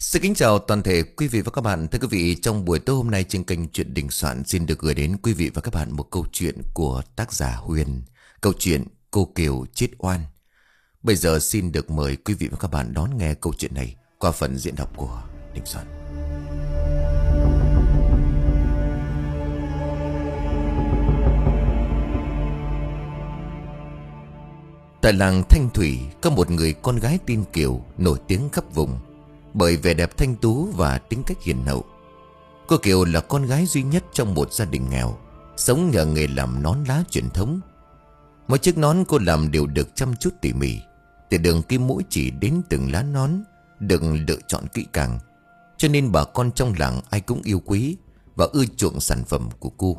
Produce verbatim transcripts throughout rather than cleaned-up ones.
Xin kính chào toàn thể quý vị và các bạn. Thưa quý vị, trong buổi tối hôm nay trên kênh Chuyện Đình Soạn xin được gửi đến quý vị và các bạn một câu chuyện của tác giả Huyền. Câu chuyện Cô Kiều Chết Oan. Bây giờ xin được mời quý vị và các bạn đón nghe câu chuyện này qua phần diễn đọc của Đình Soạn. Tại làng Thanh Thủy có một người con gái tên Kiều nổi tiếng khắp vùng bởi vẻ đẹp thanh tú và tính cách hiền hậu. Cô Kiều là con gái duy nhất trong một gia đình nghèo, sống nhờ nghề làm nón lá truyền thống. Mỗi chiếc nón cô làm đều được chăm chút tỉ mỉ, từ đường kim mũi chỉ đến từng lá nón được lựa chọn kỹ càng, cho nên bà con trong làng ai cũng yêu quý và ưa chuộng sản phẩm của cô.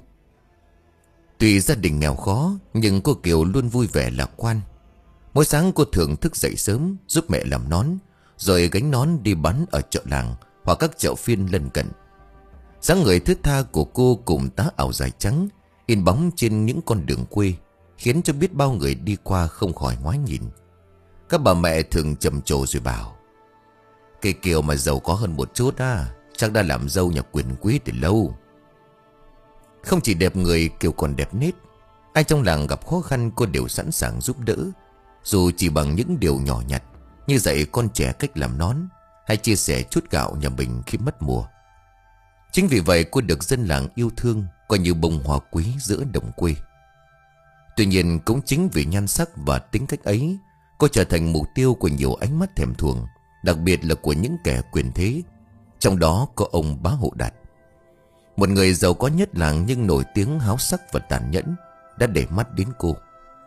Tuy gia đình nghèo khó nhưng cô Kiều luôn vui vẻ lạc quan. Mỗi sáng cô thường thức dậy sớm giúp mẹ làm nón, rồi gánh nón đi bán ở chợ làng hoặc các chợ phiên lân cận. Dáng người thướt tha của cô cùng tá áo dài trắng in bóng trên những con đường quê khiến cho biết bao người đi qua không khỏi ngoái nhìn. Các bà mẹ thường trầm trồ rồi bảo: "Cây Kiều mà giàu có hơn một chút á, chắc đã làm dâu nhà quyền quý từ lâu." Không chỉ đẹp người, Kiều còn đẹp nết. Ai trong làng gặp khó khăn cô đều sẵn sàng giúp đỡ, dù chỉ bằng những điều nhỏ nhặt như dạy con trẻ cách làm nón hay chia sẻ chút gạo nhà mình khi mất mùa. Chính vì vậy cô được dân làng yêu thương, coi như bông hoa quý giữa đồng quê. Tuy nhiên cũng chính vì nhan sắc và tính cách ấy, cô trở thành mục tiêu của nhiều ánh mắt thèm thuồng, đặc biệt là của những kẻ quyền thế. Trong đó có ông Bá Hộ Đạt, một người giàu có nhất làng nhưng nổi tiếng háo sắc và tàn nhẫn, đã để mắt đến cô.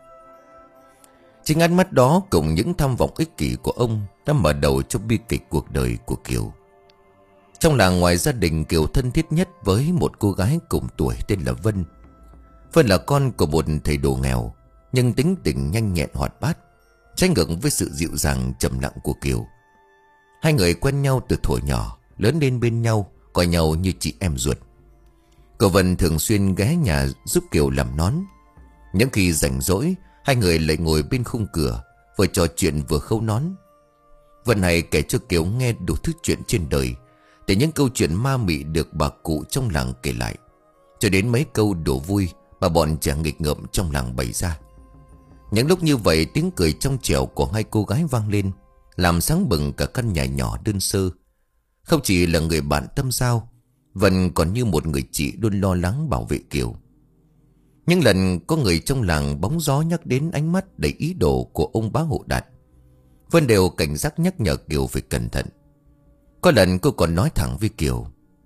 Chính ánh mắt đó cùng những tham vọng ích kỷ của ông đã mở đầu cho bi kịch cuộc đời của Kiều. Trong làng, ngoài gia đình, Kiều thân thiết nhất với một cô gái cùng tuổi tên là Vân. Vân là con của một thầy đồ nghèo, nhưng tính tình nhanh nhẹn hoạt bát, trái ngược với sự dịu dàng trầm lặng của Kiều. Hai người quen nhau từ thuở nhỏ, lớn lên bên nhau, coi nhau như chị em ruột. Cô Vân thường xuyên ghé nhà giúp Kiều làm nón. Những khi rảnh rỗi, hai người lại ngồi bên khung cửa, vừa trò chuyện vừa khâu nón. Vân này kể cho Kiều nghe đủ thứ chuyện trên đời, từ những câu chuyện ma mị được bà cụ trong làng kể lại, cho đến mấy câu đùa vui mà bọn trẻ nghịch ngợm trong làng bày ra. Những lúc như vậy, tiếng cười trong trẻo của hai cô gái vang lên, làm sáng bừng cả căn nhà nhỏ đơn sơ. Không chỉ là người bạn tâm giao, Vân còn như một người chị luôn lo lắng bảo vệ Kiều. Những lần có người trong làng bóng gió nhắc đến ánh mắt đầy ý đồ của ông Bá Hộ Đạt, Vân đều cảnh giác nhắc nhở Kiều phải cẩn thận. Có lần cô còn nói thẳng với Kiều: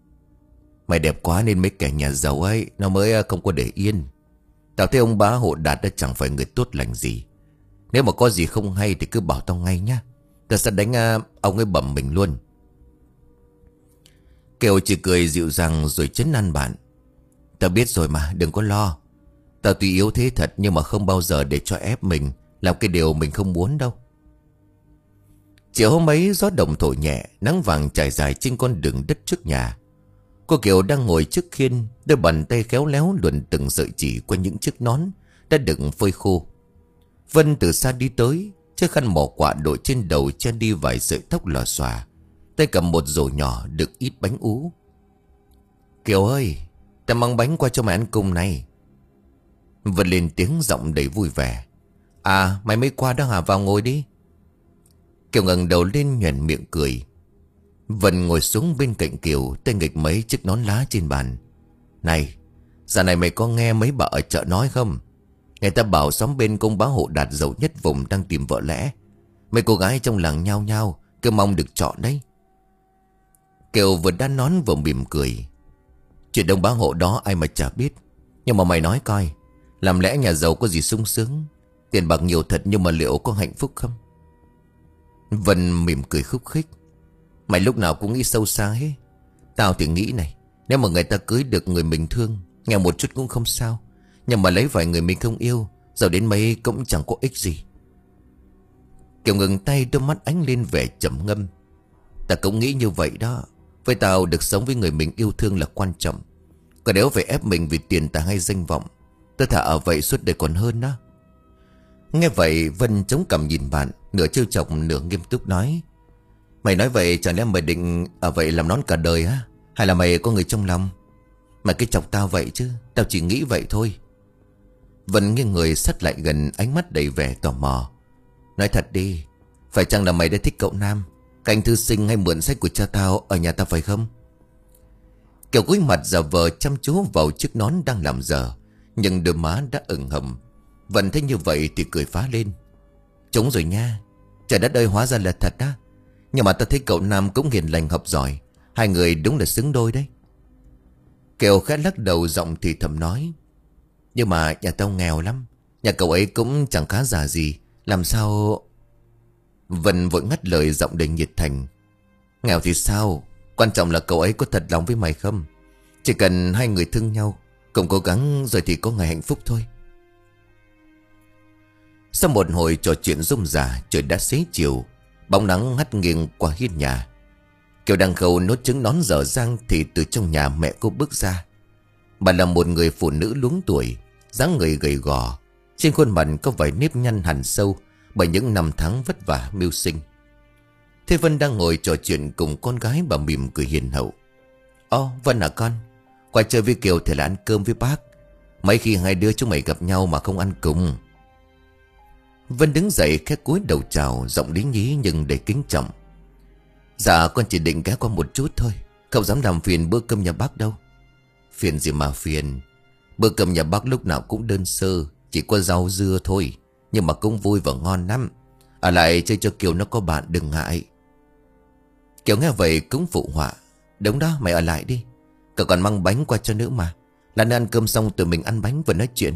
"Mày đẹp quá nên mấy kẻ nhà giàu ấy nó mới không có để yên. Tao thấy ông Bá Hộ Đạt đã chẳng phải người tốt lành gì. Nếu mà có gì không hay thì cứ bảo tao ngay nhá. Tao sẽ đánh ông ấy bầm mình luôn." Kiều chỉ cười dịu dàng rồi trấn an bạn: "Tao biết rồi mà, đừng có lo. Tao tuy yếu thế thật nhưng mà không bao giờ để cho ép mình làm cái điều mình không muốn đâu." Chiều hôm ấy, gió đồng thổi nhẹ, nắng vàng trải dài trên con đường đất trước nhà. Cô Kiều đang ngồi trước khiên, đôi bàn tay khéo léo luồn từng sợi chỉ qua những chiếc nón đã được phơi khô. Vân từ xa đi tới, chiếc khăn mỏ quạ đội trên đầu che đi vài sợi tóc lòa xòa, tay cầm một rổ nhỏ đựng ít bánh ú. "Kiều ơi, tao mang bánh qua cho mày ăn cùng này." Vân lên tiếng giọng đầy vui vẻ: "À, mày mới qua đó hả? Vào ngồi đi." Kiều ngẩng đầu lên nhoẻn miệng cười. Vân ngồi xuống bên cạnh Kiều, tay nghịch mấy chiếc nón lá trên bàn. "Này, dạo này mày có nghe mấy bà ở chợ nói không? Người ta bảo xóm bên công Bá Hộ Đạt giàu nhất vùng đang tìm vợ lẽ. Mấy cô gái trong làng nhao nhao kêu mong được chọn đấy." Kiều vừa đan nón vừa mỉm cười: "Chuyện đông Bá Hộ đó ai mà chả biết. Nhưng mà mày nói coi, làm lẽ nhà giàu có gì sung sướng? Tiền bạc nhiều thật nhưng mà liệu có hạnh phúc không?" Vân mỉm cười khúc khích: "Mày lúc nào cũng nghĩ sâu xa hết. Tao thì nghĩ này, nếu mà người ta cưới được người mình thương, nghèo một chút cũng không sao, nhưng mà lấy vài người mình không yêu, giàu đến mấy cũng chẳng có ích gì." Kiều ngừng tay, đôi mắt ánh lên vẻ trầm ngâm: "Ta cũng nghĩ như vậy đó. Với tao, được sống với người mình yêu thương là quan trọng. Còn nếu phải ép mình vì tiền tài hay danh vọng, tôi thà ở vậy suốt đời còn hơn đó." Nghe vậy, Vân chống cằm nhìn bạn, nửa trêu chọc nửa nghiêm túc nói: Mày nói vậy chẳng lẽ mày định ở vậy làm nón cả đời á? Hay là mày có người trong lòng? Mày cứ chọc tao vậy chứ. Tao chỉ nghĩ vậy thôi. Vân nghiêng người sát lại gần, ánh mắt đầy vẻ tò mò. Nói thật đi, phải chăng là mày đã thích cậu Nam, canh thư sinh hay mượn sách của cha tao ở nhà tao phải không? Kiều cúi mặt giả vờ chăm chú vào chiếc nón đang làm dở, nhưng đôi má đã ửng hồng. Vân thấy như vậy thì cười phá lên. Trúng rồi nha. Trời đất ơi, hóa ra là thật á. Nhưng mà tao thấy cậu Nam cũng hiền lành học giỏi. Hai người đúng là xứng đôi đấy. Kiều khẽ lắc đầu, giọng thì thầm nói. Nhưng mà nhà tao nghèo lắm. Nhà cậu ấy cũng chẳng khá giả gì. Làm sao... Vân vội ngắt lời, giọng đầy nhiệt thành. Nghèo thì sao? Quan trọng là cậu ấy có thật lòng với mày không? Chỉ cần hai người thương nhau, cùng cố gắng rồi thì có ngày hạnh phúc thôi. Sau một hồi trò chuyện rôm rả, trời đã xế chiều. Bóng nắng hắt nghiêng qua hiên nhà. Kiều đang khâu nốt trứng nón dở dang thì từ trong nhà mẹ cô bước ra. Bà là một người phụ nữ luống tuổi, dáng người gầy gò, trên khuôn mặt có vài nếp nhăn hằn sâu bởi những năm tháng vất vả mưu sinh. Thế Vân đang ngồi trò chuyện cùng con gái, bà mỉm cười hiền hậu. Ồ, Vân à con, qua chơi với Kiều thì là ăn cơm với bác. Mấy khi hai đứa chúng mày gặp nhau mà không ăn cùng. Vân đứng dậy khẽ cúi đầu chào, giọng lý nhí nhưng đầy kính trọng. Dạ con chỉ định ghé qua một chút thôi, không dám làm phiền bữa cơm nhà bác đâu. Phiền gì mà phiền. Bữa cơm nhà bác lúc nào cũng đơn sơ, chỉ có rau dưa thôi, nhưng mà cũng vui và ngon lắm. Ở lại chơi cho Kiều nó có bạn, đừng ngại. Kiều nghe vậy cũng phụ họa. Đúng đó, mày ở lại đi. Cậu còn mang bánh qua cho nữa mà. Lần ăn cơm xong tụi mình ăn bánh và nói chuyện.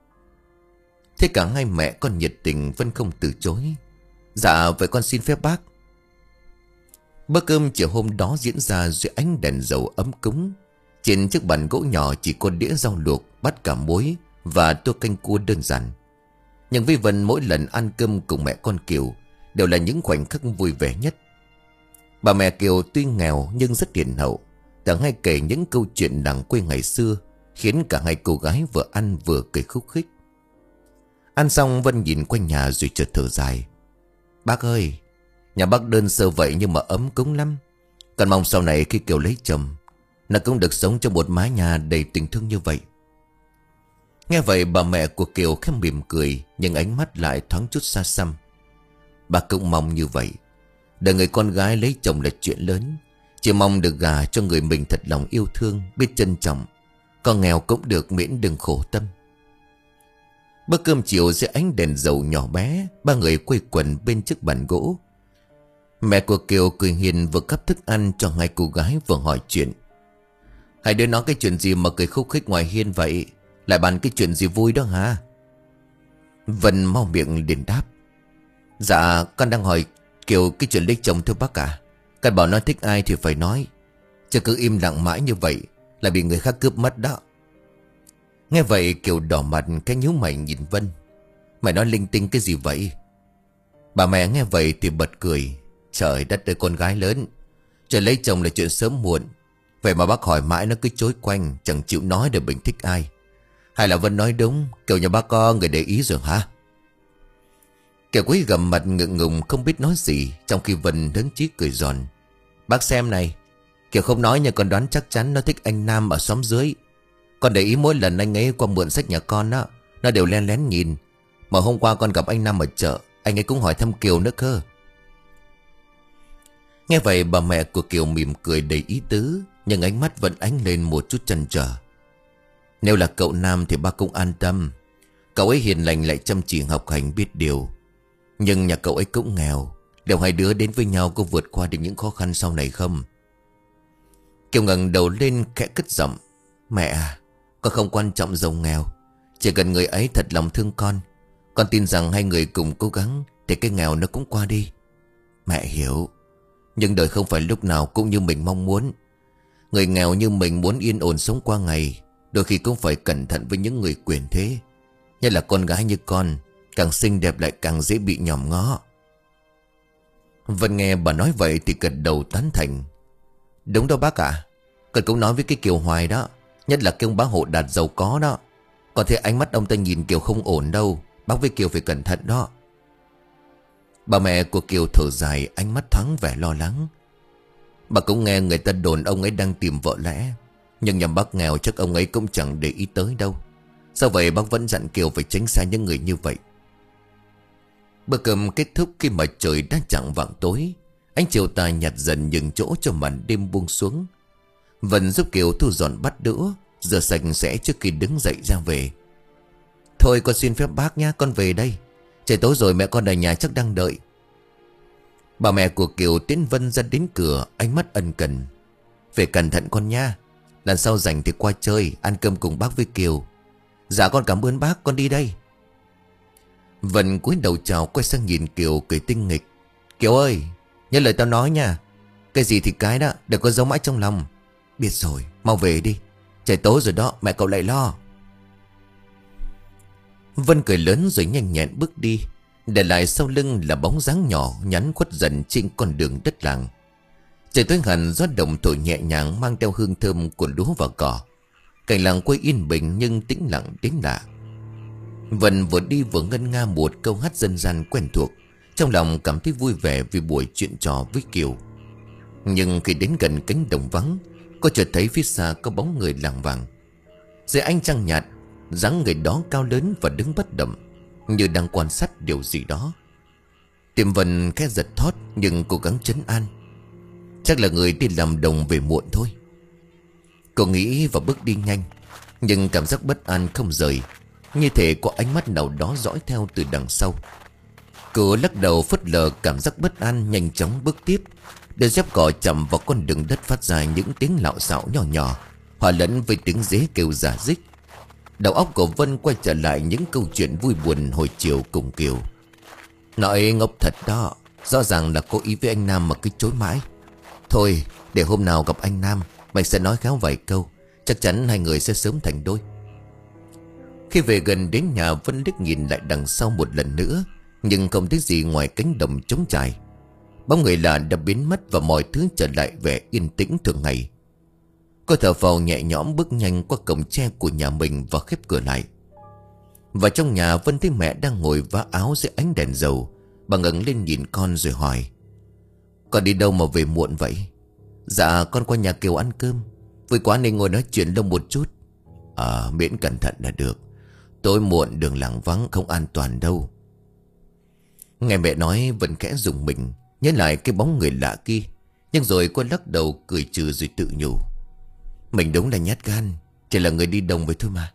Thế cả hai mẹ con nhiệt tình, Vân không từ chối. Dạ vậy con xin phép bác. Bữa cơm chiều hôm đó diễn ra dưới ánh đèn dầu ấm cúng. Trên chiếc bàn gỗ nhỏ chỉ có đĩa rau luộc, bát cà muối và tô canh cua đơn giản. Nhưng với Vân, mỗi lần ăn cơm cùng mẹ con Kiều đều là những khoảnh khắc vui vẻ nhất. Bà mẹ Kiều tuy nghèo nhưng rất hiền hậu, thường hay kể những câu chuyện làng quê ngày xưa, khiến cả hai cô gái vừa ăn vừa cười khúc khích. Ăn xong Vân nhìn quanh nhà rồi chợt thở dài. Bác ơi, nhà bác đơn sơ vậy nhưng mà ấm cúng lắm. Còn mong sau này khi Kiều lấy chồng, nó cũng được sống trong một mái nhà đầy tình thương như vậy. Nghe vậy bà mẹ của Kiều khẽ mỉm cười, nhưng ánh mắt lại thoáng chút xa xăm. Bà cũng mong như vậy. Đời người con gái lấy chồng là chuyện lớn, chỉ mong được gả cho người mình thật lòng yêu thương, biết trân trọng. Con nghèo cũng được, miễn đừng khổ tâm. Bữa cơm chiều dưới ánh đèn dầu nhỏ bé, ba người quây quần bên chiếc bàn gỗ. Mẹ của Kiều cười hiền, vừa cắp thức ăn cho hai cô gái vừa hỏi chuyện. Hai đứa nói cái chuyện gì mà cười khúc khích ngoài hiên vậy? Lại bàn cái chuyện gì vui đó hả? Vân mau miệng liền đáp. Dạ con đang hỏi Kiều cái chuyện lấy chồng thưa bác cả. Con bảo nó thích ai thì phải nói, chứ cứ im lặng mãi như vậy là bị người khác cướp mất đó. Nghe vậy Kiều đỏ mặt, cái nhíu mày nhìn Vân. Mày nói linh tinh cái gì vậy? Bà mẹ nghe vậy thì bật cười. Trời đất ơi, con gái lớn, chuyện lấy chồng là chuyện sớm muộn. Vậy mà bác hỏi mãi nó cứ chối quanh, chẳng chịu nói để mình thích ai. Hay là Vân nói đúng, Kiều nhà bác có người để ý rồi hả? Kiều quý gầm mặt ngượng ngùng không biết nói gì, trong khi Vân lớn chí cười giòn. Bác xem này, Kiều không nói nhưng con đoán chắc chắn nó thích anh Nam ở xóm dưới. Con để ý mỗi lần anh ấy qua mượn sách nhà con á, nó đều len lén nhìn. Mà hôm qua con gặp anh Nam ở chợ, anh ấy cũng hỏi thăm Kiều nữa cơ. Nghe vậy bà mẹ của Kiều mỉm cười đầy ý tứ, nhưng ánh mắt vẫn ánh lên một chút chần chờ. Nếu là cậu Nam thì ba cũng an tâm. Cậu ấy hiền lành lại chăm chỉ học hành biết điều. Nhưng nhà cậu ấy cũng nghèo. Liệu hai đứa đến với nhau có vượt qua được những khó khăn sau này không? Kiều ngẩng đầu lên khẽ cất giọng. Mẹ à, con không quan trọng giàu nghèo, chỉ cần người ấy thật lòng thương con. Con tin rằng hai người cùng cố gắng thì cái nghèo nó cũng qua đi. Mẹ hiểu, nhưng đời không phải lúc nào cũng như mình mong muốn. Người nghèo như mình muốn yên ổn sống qua ngày, đôi khi cũng phải cẩn thận với những người quyền thế. Nhất là con gái như con, càng xinh đẹp lại càng dễ bị nhòm ngó. Vân nghe bà nói vậy thì gật đầu tán thành. Đúng đó bác ạ. Con cũng nói với cái Kiều hoài đó, nhất là cái ông bá hộ Đạt giàu có đó. Còn thấy ánh mắt ông ta nhìn Kiều không ổn đâu. Bác với Kiều phải cẩn thận đó. Bà mẹ của Kiều thở dài, ánh mắt thoáng vẻ lo lắng. Bà cũng nghe người ta đồn ông ấy đang tìm vợ lẽ, nhưng nhà bác nghèo chắc ông ấy cũng chẳng để ý tới đâu. Sao vậy bác vẫn dặn Kiều phải tránh xa những người như vậy. Bữa cơm kết thúc khi mà trời đã chạng vạng tối. Ánh chiều tà nhạt dần nhường chỗ cho màn đêm buông xuống. Vân giúp Kiều thu dọn bát đũa, rửa sạch sẽ trước khi đứng dậy ra về. Thôi con xin phép bác nhá, con về đây. Trời tối rồi, mẹ con ở nhà chắc đang đợi. Bà mẹ của Kiều tiến Vân ra đến cửa, ánh mắt ân cần. Về cẩn thận con nha. Lần sau rảnh thì qua chơi, ăn cơm cùng bác với Kiều. Dạ con cảm ơn bác, con đi đây. Vân cúi đầu chào, quay sang nhìn Kiều cười tinh nghịch. Kiều ơi, nhớ lời tao nói nha. Cái gì thì cái đó, đừng có giấu mãi trong lòng. Biết rồi, mau về đi. Trời tối rồi đó, mẹ cậu lại lo. Vân cười lớn rồi nhanh nhẹn bước đi, để lại sau lưng là bóng dáng nhỏ nhắn khuất dần trên con đường đất làng. Trời tối hẳn, gió đồng thổi nhẹ nhàng mang theo hương thơm của lúa và cỏ. Cảnh làng quê yên bình nhưng tĩnh lặng đến lạ. Vân vừa đi vừa ngân nga một câu hát dân gian quen thuộc, trong lòng cảm thấy vui vẻ vì buổi chuyện trò với Kiều. Nhưng khi đến gần cánh đồng vắng, cô chợt thấy phía xa có bóng người lảng vảng. Dưới ánh trăng nhạt, dáng người đó cao lớn và đứng bất động, như đang quan sát điều gì đó. Tim Vân khẽ giật thót nhưng cố gắng trấn an. Chắc là người đi làm đồng về muộn thôi. Cô nghĩ và bước đi nhanh, nhưng cảm giác bất an không rời, như thể có ánh mắt nào đó dõi theo từ đằng sau. Cô lắc đầu phớt lờ cảm giác bất an, nhanh chóng bước tiếp. Đôi dép cỏ chậm vào con đường đất phát ra những tiếng lạo xạo nhỏ nhỏ, hòa lẫn với tiếng dế kêu rả rích. Đầu óc của Vân quay trở lại những câu chuyện vui buồn hồi chiều cùng Kiều. Nói ngốc thật đó, rõ ràng là có ý với anh Nam mà cứ chối mãi. Thôi, để hôm nào gặp anh Nam, mày sẽ nói khéo vài câu, chắc chắn hai người sẽ sớm thành đôi. Khi về gần đến nhà, Vân liếc nhìn lại đằng sau một lần nữa, nhưng không thấy gì ngoài cánh đồng trống trải. Bóng người lạ đã biến mất và mọi thứ trở lại vẻ yên tĩnh thường ngày. Cô thở phào nhẹ nhõm bước nhanh qua cổng tre của nhà mình và khép cửa lại. Và trong nhà, Vân thấy mẹ đang ngồi vá áo dưới ánh đèn dầu. Bà ngẩng lên nhìn con rồi hỏi: Con đi đâu mà về muộn vậy? Dạ con qua nhà Kiều ăn cơm, vui quá nên ngồi nói chuyện lâu một chút. À, miễn cẩn thận là được. Tối muộn đường làng vắng không an toàn đâu. Nghe mẹ nói, Vân khẽ rùng mình, nhớ lại cái bóng người lạ kia. Nhưng rồi cô lắc đầu cười trừ rồi tự nhủ: Mình đúng là nhát gan, chỉ là người đi đồng với thôi mà.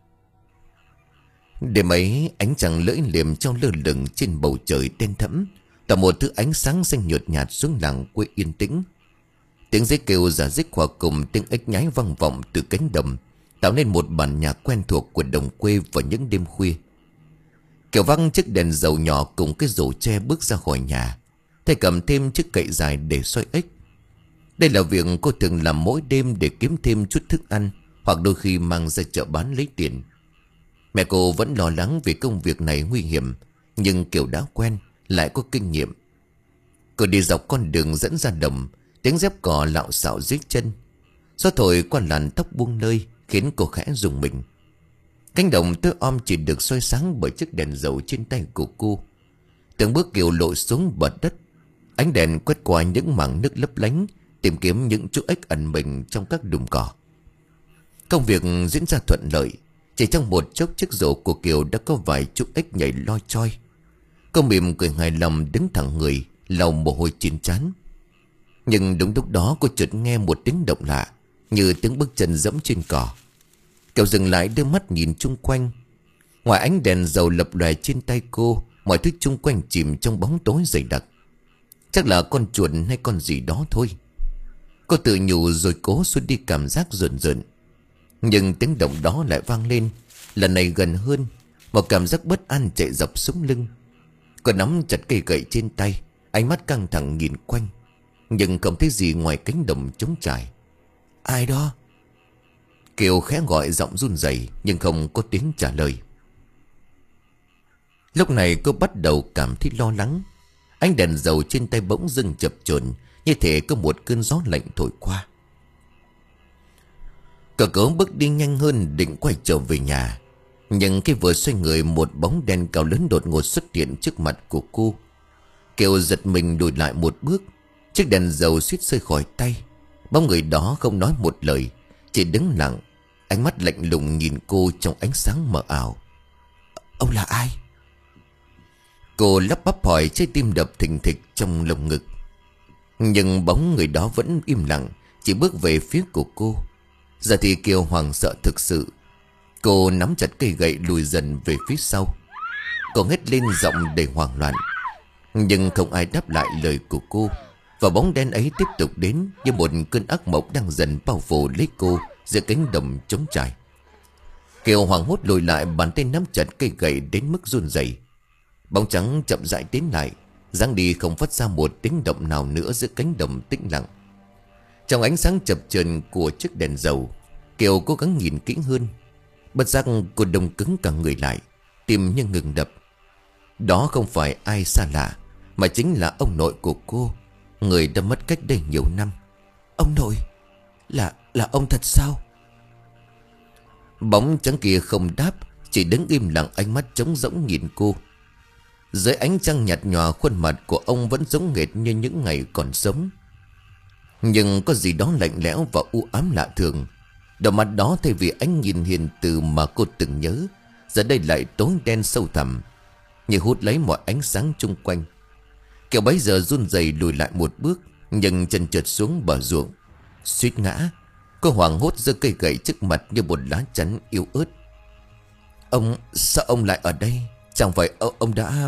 Đêm ấy, ánh trăng lưỡi liềm trong lơ lửng trên bầu trời đen thẫm, tạo một thứ ánh sáng xanh nhợt nhạt xuống làng quê yên tĩnh. Tiếng dế kêu rả rích hòa cùng tiếng ếch nhái vang vọng từ cánh đồng, tạo nên một bản nhạc quen thuộc của đồng quê vào những đêm khuya. Kiều văng chiếc đèn dầu nhỏ cùng cái rổ tre bước ra khỏi nhà, thầy cầm thêm chiếc cậy dài để xoay ếch. Đây là việc cô thường làm mỗi đêm để kiếm thêm chút thức ăn, hoặc đôi khi mang ra chợ bán lấy tiền. Mẹ cô vẫn lo lắng vì công việc này nguy hiểm, nhưng Kiều đã quen, lại có kinh nghiệm. Cô đi dọc con đường dẫn ra đồng, tiếng dép cỏ lạo xạo dưới chân. Gió thổi qua làn tóc buông lơi khiến cô khẽ rùng mình. Cánh đồng tối om chỉ được soi sáng bởi chiếc đèn dầu trên tay của cô. Từng bước Kiều lội xuống bờ đất, ánh đèn quét qua những mảng nước lấp lánh, tìm kiếm những chú ếch ẩn mình trong các đùm cỏ. Công việc diễn ra thuận lợi. Chỉ trong một chốc, chiếc rổ của Kiều đã có vài chú ếch nhảy loi choi. Cô mỉm cười hài lòng đứng thẳng người, lau mồ hôi trên trán. Nhưng đúng lúc đó cô chợt nghe một tiếng động lạ, như tiếng bước chân dẫm trên cỏ. Kiều dừng lại đưa mắt nhìn chung quanh. Ngoài ánh đèn dầu lập lòe trên tay cô, mọi thứ chung quanh chìm trong bóng tối dày đặc. Chắc là con chuột hay con gì đó thôi. Cô tự nhủ rồi cố xua đi cảm giác rợn rợn. Nhưng tiếng động đó lại vang lên, lần này gần hơn. Một cảm giác bất an chạy dọc sống lưng. Cô nắm chặt cây gậy trên tay, ánh mắt căng thẳng nhìn quanh, nhưng không thấy gì ngoài cánh đồng trống trải. Ai đó? Kiều khẽ gọi giọng run rẩy nhưng không có tiếng trả lời. Lúc này cô bắt đầu cảm thấy lo lắng. Ánh đèn dầu trên tay bỗng dưng chập chờn, như thể có một cơn gió lạnh thổi qua. Cậu cố bước đi nhanh hơn định quay trở về nhà. Nhưng khi vừa xoay người, một bóng đen cao lớn đột ngột xuất hiện trước mặt của cô. Kiều giật mình lùi lại một bước. Chiếc đèn dầu suýt rơi khỏi tay. Bóng người đó không nói một lời, chỉ đứng lặng, ánh mắt lạnh lùng nhìn cô trong ánh sáng mờ ảo. Ông là ai? Cô lắp bắp hỏi, trái tim đập thình thịch trong lồng ngực. Nhưng bóng người đó vẫn im lặng, chỉ bước về phía của cô. Giờ thì Kiều hoảng sợ thực sự. Cô nắm chặt cây gậy lùi dần về phía sau. Cô hét lên giọng đầy hoảng loạn. Nhưng không ai đáp lại lời của cô. Và bóng đen ấy tiếp tục đến như một cơn ác mộng đang dần bao phủ lấy cô giữa cánh đồng trống trải. Kiều hoảng hốt lùi lại, bàn tay nắm chặt cây gậy đến mức run rẩy. Bóng trắng chậm rãi tiến lại, dáng đi không phát ra một tiếng động nào nữa giữa cánh đồng tĩnh lặng. Trong ánh sáng chập chờn của chiếc đèn dầu, Kiều cố gắng nhìn kỹ hơn. Bất giác cô đông cứng cả người lại, tim như ngừng đập. Đó không phải ai xa lạ, mà chính là ông nội của cô, người đã mất cách đây nhiều năm. Ông nội? Là, là ông thật sao? Bóng trắng kia không đáp, chỉ đứng im lặng, ánh mắt trống rỗng nhìn cô. Dưới ánh trăng nhạt nhòa, khuôn mặt của ông vẫn giống nghệt như những ngày còn sống. Nhưng có gì đó lạnh lẽo và u ám lạ thường. Đôi mắt đó thay vì ánh nhìn hiền từ mà cô từng nhớ, giờ đây lại tối đen sâu thẳm, như hút lấy mọi ánh sáng chung quanh. Kiều bấy giờ run rẩy lùi lại một bước, nhưng chân trượt xuống bờ ruộng, suýt ngã. Cô hoảng hốt giơ cây gậy trước mặt như một lá chắn yếu ớt. Ông, sao ông lại ở đây? Chẳng phải ông, ông đã...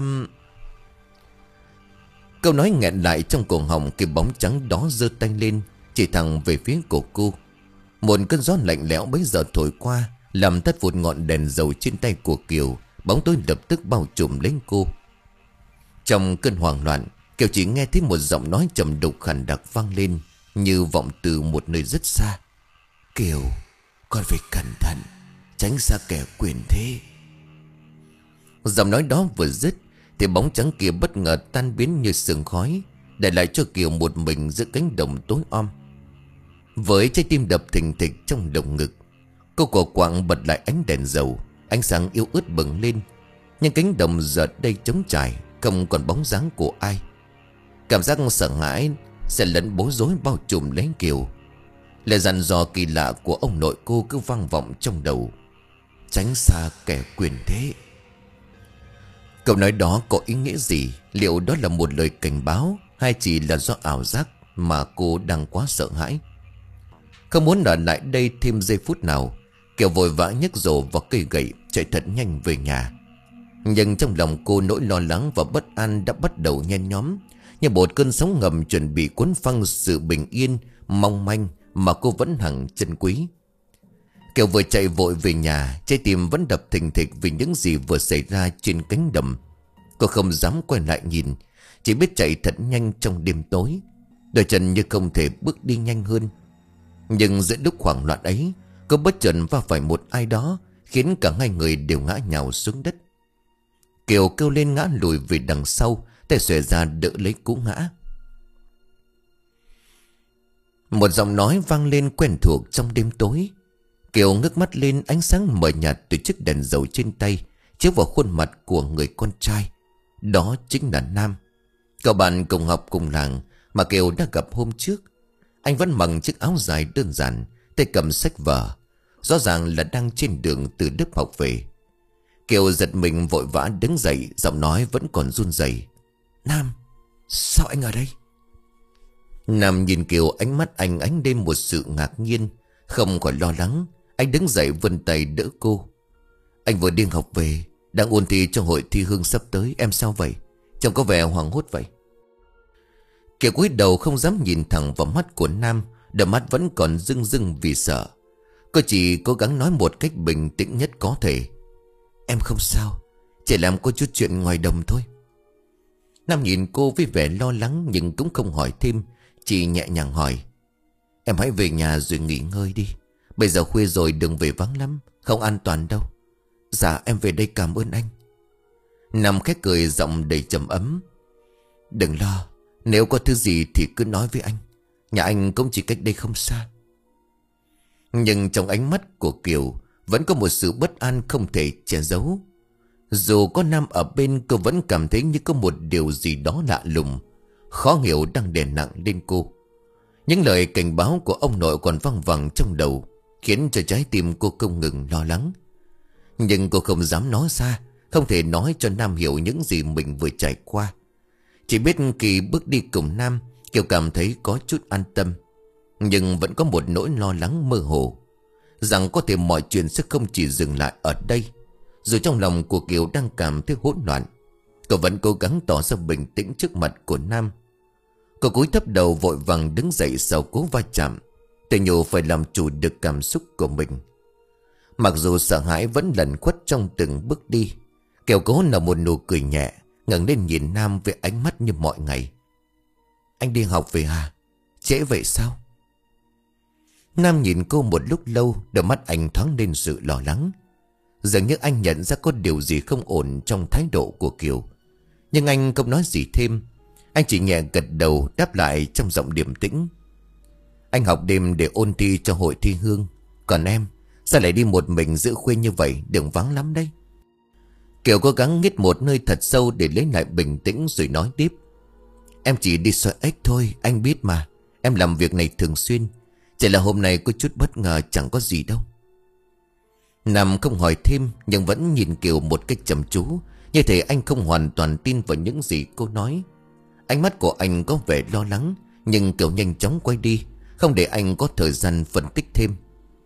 Câu nói nghẹn lại trong cổ họng. Cái bóng trắng đó giơ tay lên, chỉ thẳng về phía cổ cô. Một cơn gió lạnh lẽo bấy giờ thổi qua, làm tắt vụt ngọn đèn dầu trên tay của Kiều. Bóng tối lập tức bao trùm lấy cô. Trong cơn hoảng loạn, Kiều chỉ nghe thấy một giọng nói trầm đục khàn đặc vang lên, như vọng từ một nơi rất xa. Kiều, con phải cẩn thận, tránh xa kẻ quyền thế. Giọng nói đó vừa dứt thì bóng trắng kia bất ngờ tan biến như sương khói, để lại cho Kiều một mình giữa cánh đồng tối om. Với trái tim đập thình thịch trong lồng ngực, cô cổ quạng bật lại ánh đèn dầu. Ánh sáng yếu ớt bừng lên, nhưng cánh đồng giờ đây trống trải, không còn bóng dáng của ai. Cảm giác sợ hãi sẽ lẫn bối rối bao trùm lấy Kiều. Lời dặn dò kỳ lạ của ông nội cô cứ vang vọng trong đầu: tránh xa kẻ quyền thế. Câu nói đó có ý nghĩa gì? Liệu đó là một lời cảnh báo, hay chỉ là do ảo giác mà cô đang quá sợ hãi? Không muốn ở lại đây thêm giây phút nào, Kiều vội vã nhấc rổ và cây gậy chạy thật nhanh về nhà. Nhưng trong lòng cô, nỗi lo lắng và bất an đã bắt đầu nhen nhóm, như một cơn sóng ngầm chuẩn bị cuốn phăng sự bình yên mong manh mà cô vẫn hằng trân quý. Kiều vừa chạy vội về nhà, trái tim vẫn đập thình thịch vì những gì vừa xảy ra trên cánh đồng. Cô không dám quay lại nhìn, chỉ biết chạy thật nhanh trong đêm tối. Đôi chân như không thể bước đi nhanh hơn. Nhưng giữa lúc hoảng loạn ấy, cô bất chợt va phải một ai đó, khiến cả hai người đều ngã nhào xuống đất. Kiều kêu lên ngã lùi về đằng sau, tay xòe ra đỡ lấy cú ngã. Một giọng nói vang lên quen thuộc trong đêm tối. Kiều ngước mắt lên, ánh sáng mờ nhạt từ chiếc đèn dầu trên tay chiếu vào khuôn mặt của người con trai. Đó chính là Nam, cậu bạn cùng học cùng làng mà Kiều đã gặp hôm trước. Anh vẫn mặc chiếc áo dài đơn giản, tay cầm sách vở, rõ ràng là đang trên đường từ lớp học về. Kiều giật mình vội vã đứng dậy, giọng nói vẫn còn run rẩy. Nam, sao anh ở đây? Nam nhìn Kiều, ánh mắt anh ánh lên một sự ngạc nhiên, không khỏi lo lắng. Anh đứng dậy vươn tay đỡ cô. Anh vừa đi học về, đang ôn thi cho hội thi hương sắp tới. Em sao vậy? Trông có vẻ hoảng hốt vậy. Kiều cúi đầu không dám nhìn thẳng vào mắt của Nam, đôi mắt vẫn còn rưng rưng vì sợ. Cô chỉ cố gắng nói một cách bình tĩnh nhất có thể. Em không sao, chỉ làm có chút chuyện ngoài đồng thôi. Nam nhìn cô với vẻ lo lắng nhưng cũng không hỏi thêm, chỉ nhẹ nhàng hỏi. Em hãy về nhà rồi nghỉ ngơi đi. Bây giờ khuya rồi, đừng về vắng lắm, không an toàn đâu. Dạ em về đây, cảm ơn anh. Nam khẽ cười, giọng đầy trầm ấm. Đừng lo, nếu có thứ gì thì cứ nói với anh. Nhà anh cũng chỉ cách đây không xa. Nhưng trong ánh mắt của Kiều vẫn có một sự bất an không thể che giấu. Dù có Nam ở bên, cô vẫn cảm thấy như có một điều gì đó lạ lùng, khó hiểu đang đè nặng lên cô. Những lời cảnh báo của ông nội còn văng vẳng trong đầu, khiến cho trái tim cô không ngừng lo lắng. Nhưng cô không dám nói ra, không thể nói cho Nam hiểu những gì mình vừa trải qua. Chỉ biết khi bước đi cùng Nam, Kiều cảm thấy có chút an tâm, nhưng vẫn có một nỗi lo lắng mơ hồ, rằng có thể mọi chuyện sẽ không chỉ dừng lại ở đây. Dù trong lòng của Kiều đang cảm thấy hỗn loạn, cô vẫn cố gắng tỏ ra bình tĩnh trước mặt của Nam. Cô cúi thấp đầu vội vàng đứng dậy sau cú va chạm, tự nhủ phải làm chủ được cảm xúc của mình. Mặc dù sợ hãi vẫn lẩn khuất trong từng bước đi, Kiều cố nở một nụ cười nhẹ, ngẩng lên nhìn Nam với ánh mắt như mọi ngày. Anh đi học về à? Trễ vậy sao? Nam nhìn cô một lúc lâu, đôi mắt anh thoáng lên sự lo lắng. Dường như anh nhận ra có điều gì không ổn trong thái độ của Kiều. Nhưng anh không nói gì thêm. Anh chỉ nhẹ gật đầu đáp lại trong giọng điềm tĩnh. Anh học đêm để ôn thi cho hội thi hương. Còn em, sao lại đi một mình giữa khuya như vậy? Đường vắng lắm đấy. Kiều cố gắng hít một hơi thật sâu để lấy lại bình tĩnh rồi nói tiếp. Em chỉ đi xoay ếch thôi, anh biết mà. Em làm việc này thường xuyên. Chỉ là hôm nay có chút bất ngờ, chẳng có gì đâu. Nam không hỏi thêm, nhưng vẫn nhìn Kiều một cách chăm chú, như thể anh không hoàn toàn tin vào những gì cô nói. Ánh mắt của anh có vẻ lo lắng, nhưng Kiều nhanh chóng quay đi, không để anh có thời gian phân tích thêm.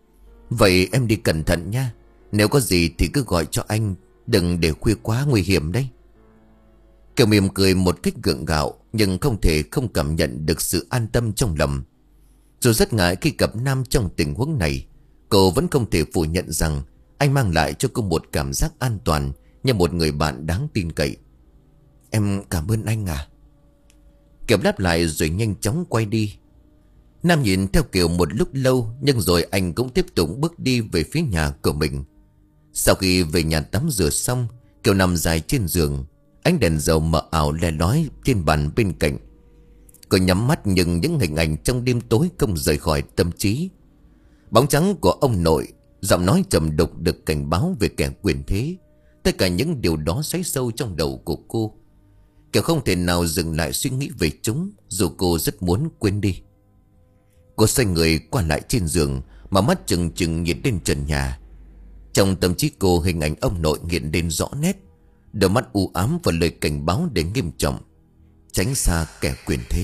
Vậy em đi cẩn thận nha. Nếu có gì thì cứ gọi cho anh, đừng để khuya quá, nguy hiểm đấy. Kiều mỉm cười một cách gượng gạo, nhưng không thể không cảm nhận được sự an tâm trong lòng. Dù rất ngại khi gặp Nam trong tình huống này, cô vẫn không thể phủ nhận rằng anh mang lại cho cô một cảm giác an toàn, như một người bạn đáng tin cậy. Em cảm ơn anh à. Kiều đáp lại rồi nhanh chóng quay đi. Nam nhìn theo Kiều một lúc lâu, nhưng rồi anh cũng tiếp tục bước đi về phía nhà của mình. Sau khi về nhà tắm rửa xong, Kiều nằm dài trên giường, ánh đèn dầu mờ ảo le lói trên bàn bên cạnh. Cô nhắm mắt, nhưng những hình ảnh trong đêm tối không rời khỏi tâm trí. Bóng trắng của ông nội, giọng nói trầm đục được cảnh báo về kẻ quyền thế. Tất cả những điều đó xoáy sâu trong đầu của cô. Kiều không thể nào dừng lại suy nghĩ về chúng, dù cô rất muốn quên đi. Cô xoay người qua lại trên giường, mà mắt chừng chừng nhìn lên trần nhà. Trong tâm trí cô, hình ảnh ông nội hiện lên rõ nét. Đôi mắt u ám và lời cảnh báo đến nghiêm trọng. Tránh xa kẻ quyền thế.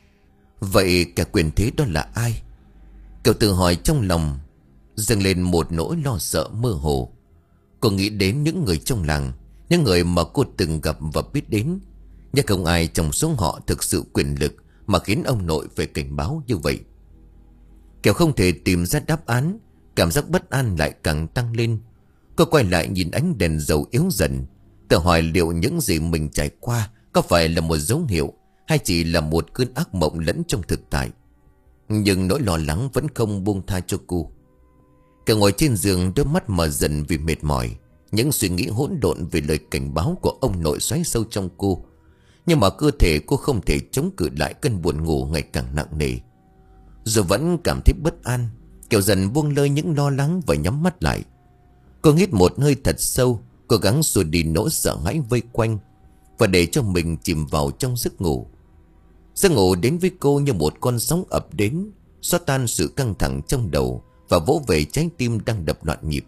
Vậy kẻ quyền thế đó là ai? Kiều tự hỏi trong lòng, dâng lên một nỗi lo sợ mơ hồ. Cô nghĩ đến những người trong làng, những người mà cô từng gặp và biết đến. Nhưng không ai trong số họ thực sự quyền lực mà khiến ông nội phải cảnh báo như vậy. Kiều không thể tìm ra đáp án, cảm giác bất an lại càng tăng lên. Cô quay lại nhìn ánh đèn dầu yếu dần, tự hỏi liệu những gì mình trải qua có phải là một dấu hiệu, hay chỉ là một cơn ác mộng lẫn trong thực tại. Nhưng nỗi lo lắng vẫn không buông tha cho cô. Kiều ngồi trên giường, đôi mắt mở dần vì mệt mỏi. Những suy nghĩ hỗn độn về lời cảnh báo của ông nội xoáy sâu trong cô. Nhưng mà cơ thể cô không thể chống cự lại cơn buồn ngủ ngày càng nặng nề. Dù vẫn cảm thấy bất an, Kiều dần buông lơi những lo lắng và nhắm mắt lại. Cô hít một hơi thật sâu, cố gắng xua đi nỗi sợ hãi vây quanh, và để cho mình chìm vào trong giấc ngủ. Giấc ngủ đến với cô như một con sóng ập đến, xóa tan sự căng thẳng trong đầu và vỗ về trái tim đang đập loạn nhịp.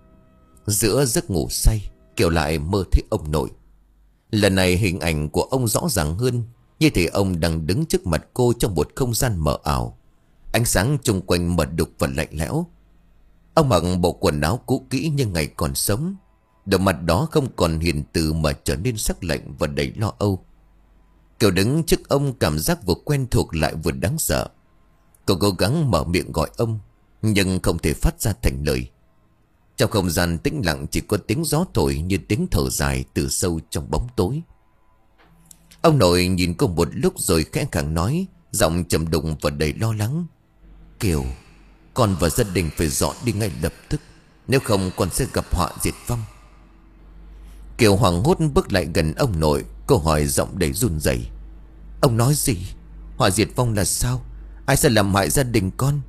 Giữa giấc ngủ say, Kiều lại mơ thấy ông nội. Lần này hình ảnh của ông rõ ràng hơn, như thể ông đang đứng trước mặt cô trong một không gian mờ ảo. Ánh sáng chung quanh mờ đục và lạnh lẽo. Ông mặc bộ quần áo cũ kỹ như ngày còn sống. Đôi mặt đó không còn hiền từ mà trở nên sắc lạnh và đầy lo âu. Kiều đứng trước ông, cảm giác vừa quen thuộc lại vừa đáng sợ. Cô cố gắng mở miệng gọi ông, nhưng không thể phát ra thành lời. Trong không gian tĩnh lặng chỉ có tiếng gió thổi như tiếng thở dài từ sâu trong bóng tối. Ông nội nhìn cô một lúc rồi khẽ khàng nói, giọng trầm đục và đầy lo lắng. Kiều, con và gia đình phải dọn đi ngay lập tức, nếu không con sẽ gặp họa diệt vong. Kiều hoảng hốt bước lại gần ông nội. Cô hỏi giọng đầy run rẩy. Ông nói gì? Họa diệt vong là sao? Ai sẽ làm hại gia đình con?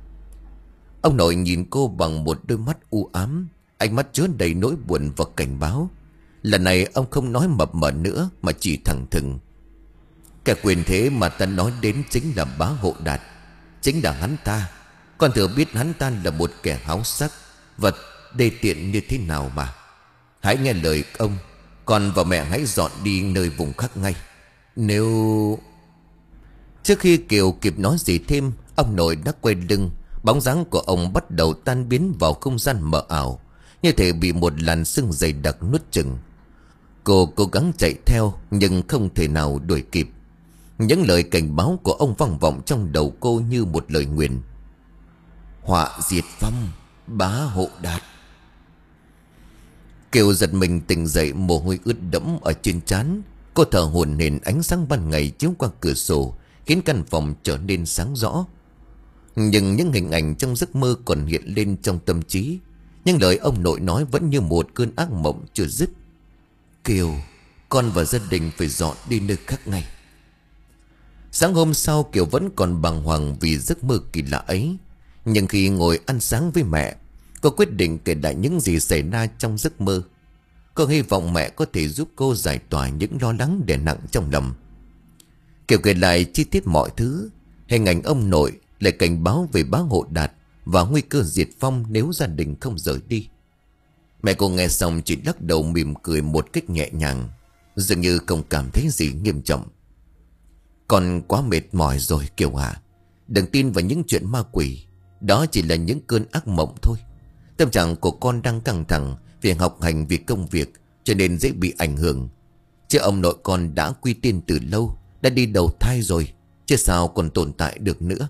Ông nội nhìn cô bằng một đôi mắt u ám, ánh mắt chứa đầy nỗi buồn và cảnh báo. Lần này ông không nói mập mờ nữa mà chỉ thẳng thừng. Kẻ quyền thế mà ta nói đến chính là Bá Hộ Đạt. Chính là hắn ta. Con thừa biết hắn ta là một kẻ háo sắc và đê tiện như thế nào mà. Hãy nghe lời ông. Con và mẹ hãy dọn đi nơi vùng khác ngay. Nếu... Trước khi Kiều kịp nói gì thêm, ông nội đã quay lưng. Bóng dáng của ông bắt đầu tan biến vào không gian mờ ảo, như thể bị một làn sương dày đặc nuốt chửng. Cô cố gắng chạy theo nhưng không thể nào đuổi kịp. Những lời cảnh báo của ông vang vọng trong đầu cô như một lời nguyền. Họa diệt vong, Bá Hộ Đạt. Kiều giật mình tỉnh dậy, mồ hôi ướt đẫm ở trên trán. Cô thở hổn hển, ánh sáng ban ngày chiếu qua cửa sổ khiến căn phòng trở nên sáng rõ. Nhưng những hình ảnh trong giấc mơ còn hiện lên trong tâm trí. Nhưng lời ông nội nói vẫn như một cơn ác mộng chưa dứt. Kiều, con và gia đình phải dọn đi nơi khác ngay. Sáng hôm sau, Kiều vẫn còn bàng hoàng vì giấc mơ kỳ lạ ấy. Nhưng khi ngồi ăn sáng với mẹ, cô quyết định kể lại những gì xảy ra trong giấc mơ. Cô hy vọng mẹ có thể giúp cô giải tỏa những lo lắng đè nặng trong lòng. Kiều kể lại chi tiết mọi thứ. Hình ảnh ông nội, lời cảnh báo về Bá Hộ Đạt và nguy cơ diệt vong nếu gia đình không rời đi. Mẹ cô nghe xong chỉ lắc đầu mỉm cười một cách nhẹ nhàng, dường như không cảm thấy gì nghiêm trọng. Con quá mệt mỏi rồi Kiều à. Đừng tin vào những chuyện ma quỷ. Đó chỉ là những cơn ác mộng thôi. Tâm trạng của con đang căng thẳng vì học hành, vì công việc, cho nên dễ bị ảnh hưởng. Chứ ông nội con đã quy tiên từ lâu, đã đi đầu thai rồi, chứ sao còn tồn tại được nữa.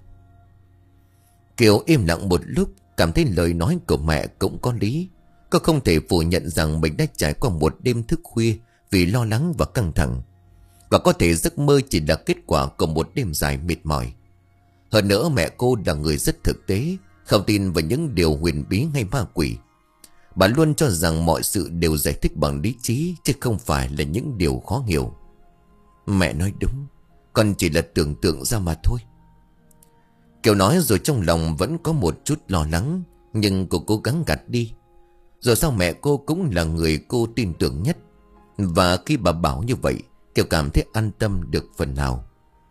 Kiều im lặng một lúc, cảm thấy lời nói của mẹ cũng có lý. Cô không thể phủ nhận rằng mình đã trải qua một đêm thức khuya vì lo lắng và căng thẳng. Và có thể giấc mơ chỉ là kết quả của một đêm dài mệt mỏi. Hơn nữa mẹ cô là người rất thực tế, không tin vào những điều huyền bí hay ma quỷ. Bà luôn cho rằng mọi sự đều giải thích bằng lý trí, chứ không phải là những điều khó hiểu. Mẹ nói đúng, con chỉ là tưởng tượng ra mà thôi. Kiều nói rồi trong lòng vẫn có một chút lo lắng, nhưng cô cố gắng gạt đi. Rồi sau mẹ cô cũng là người cô tin tưởng nhất. Và khi bà bảo như vậy, Kiều cảm thấy an tâm được phần nào.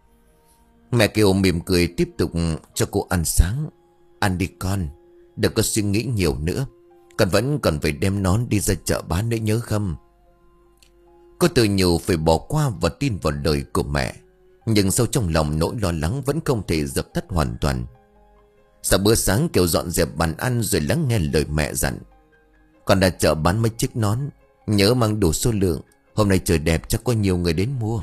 Mẹ Kiều mỉm cười tiếp tục cho cô ăn sáng. Ăn đi con, đừng có suy nghĩ nhiều nữa. Con vẫn còn phải đem nón đi ra chợ bán nữa nhớ không? Cô tự nhủ phải bỏ qua và tin vào lời của mẹ. Nhưng sâu trong lòng nỗi lo lắng vẫn không thể dập tắt hoàn toàn. Sau bữa sáng Kiều dọn dẹp bàn ăn rồi lắng nghe lời mẹ dặn. Con đã chợ bán mấy chiếc nón, nhớ mang đủ số lượng. Hôm nay trời đẹp chắc có nhiều người đến mua.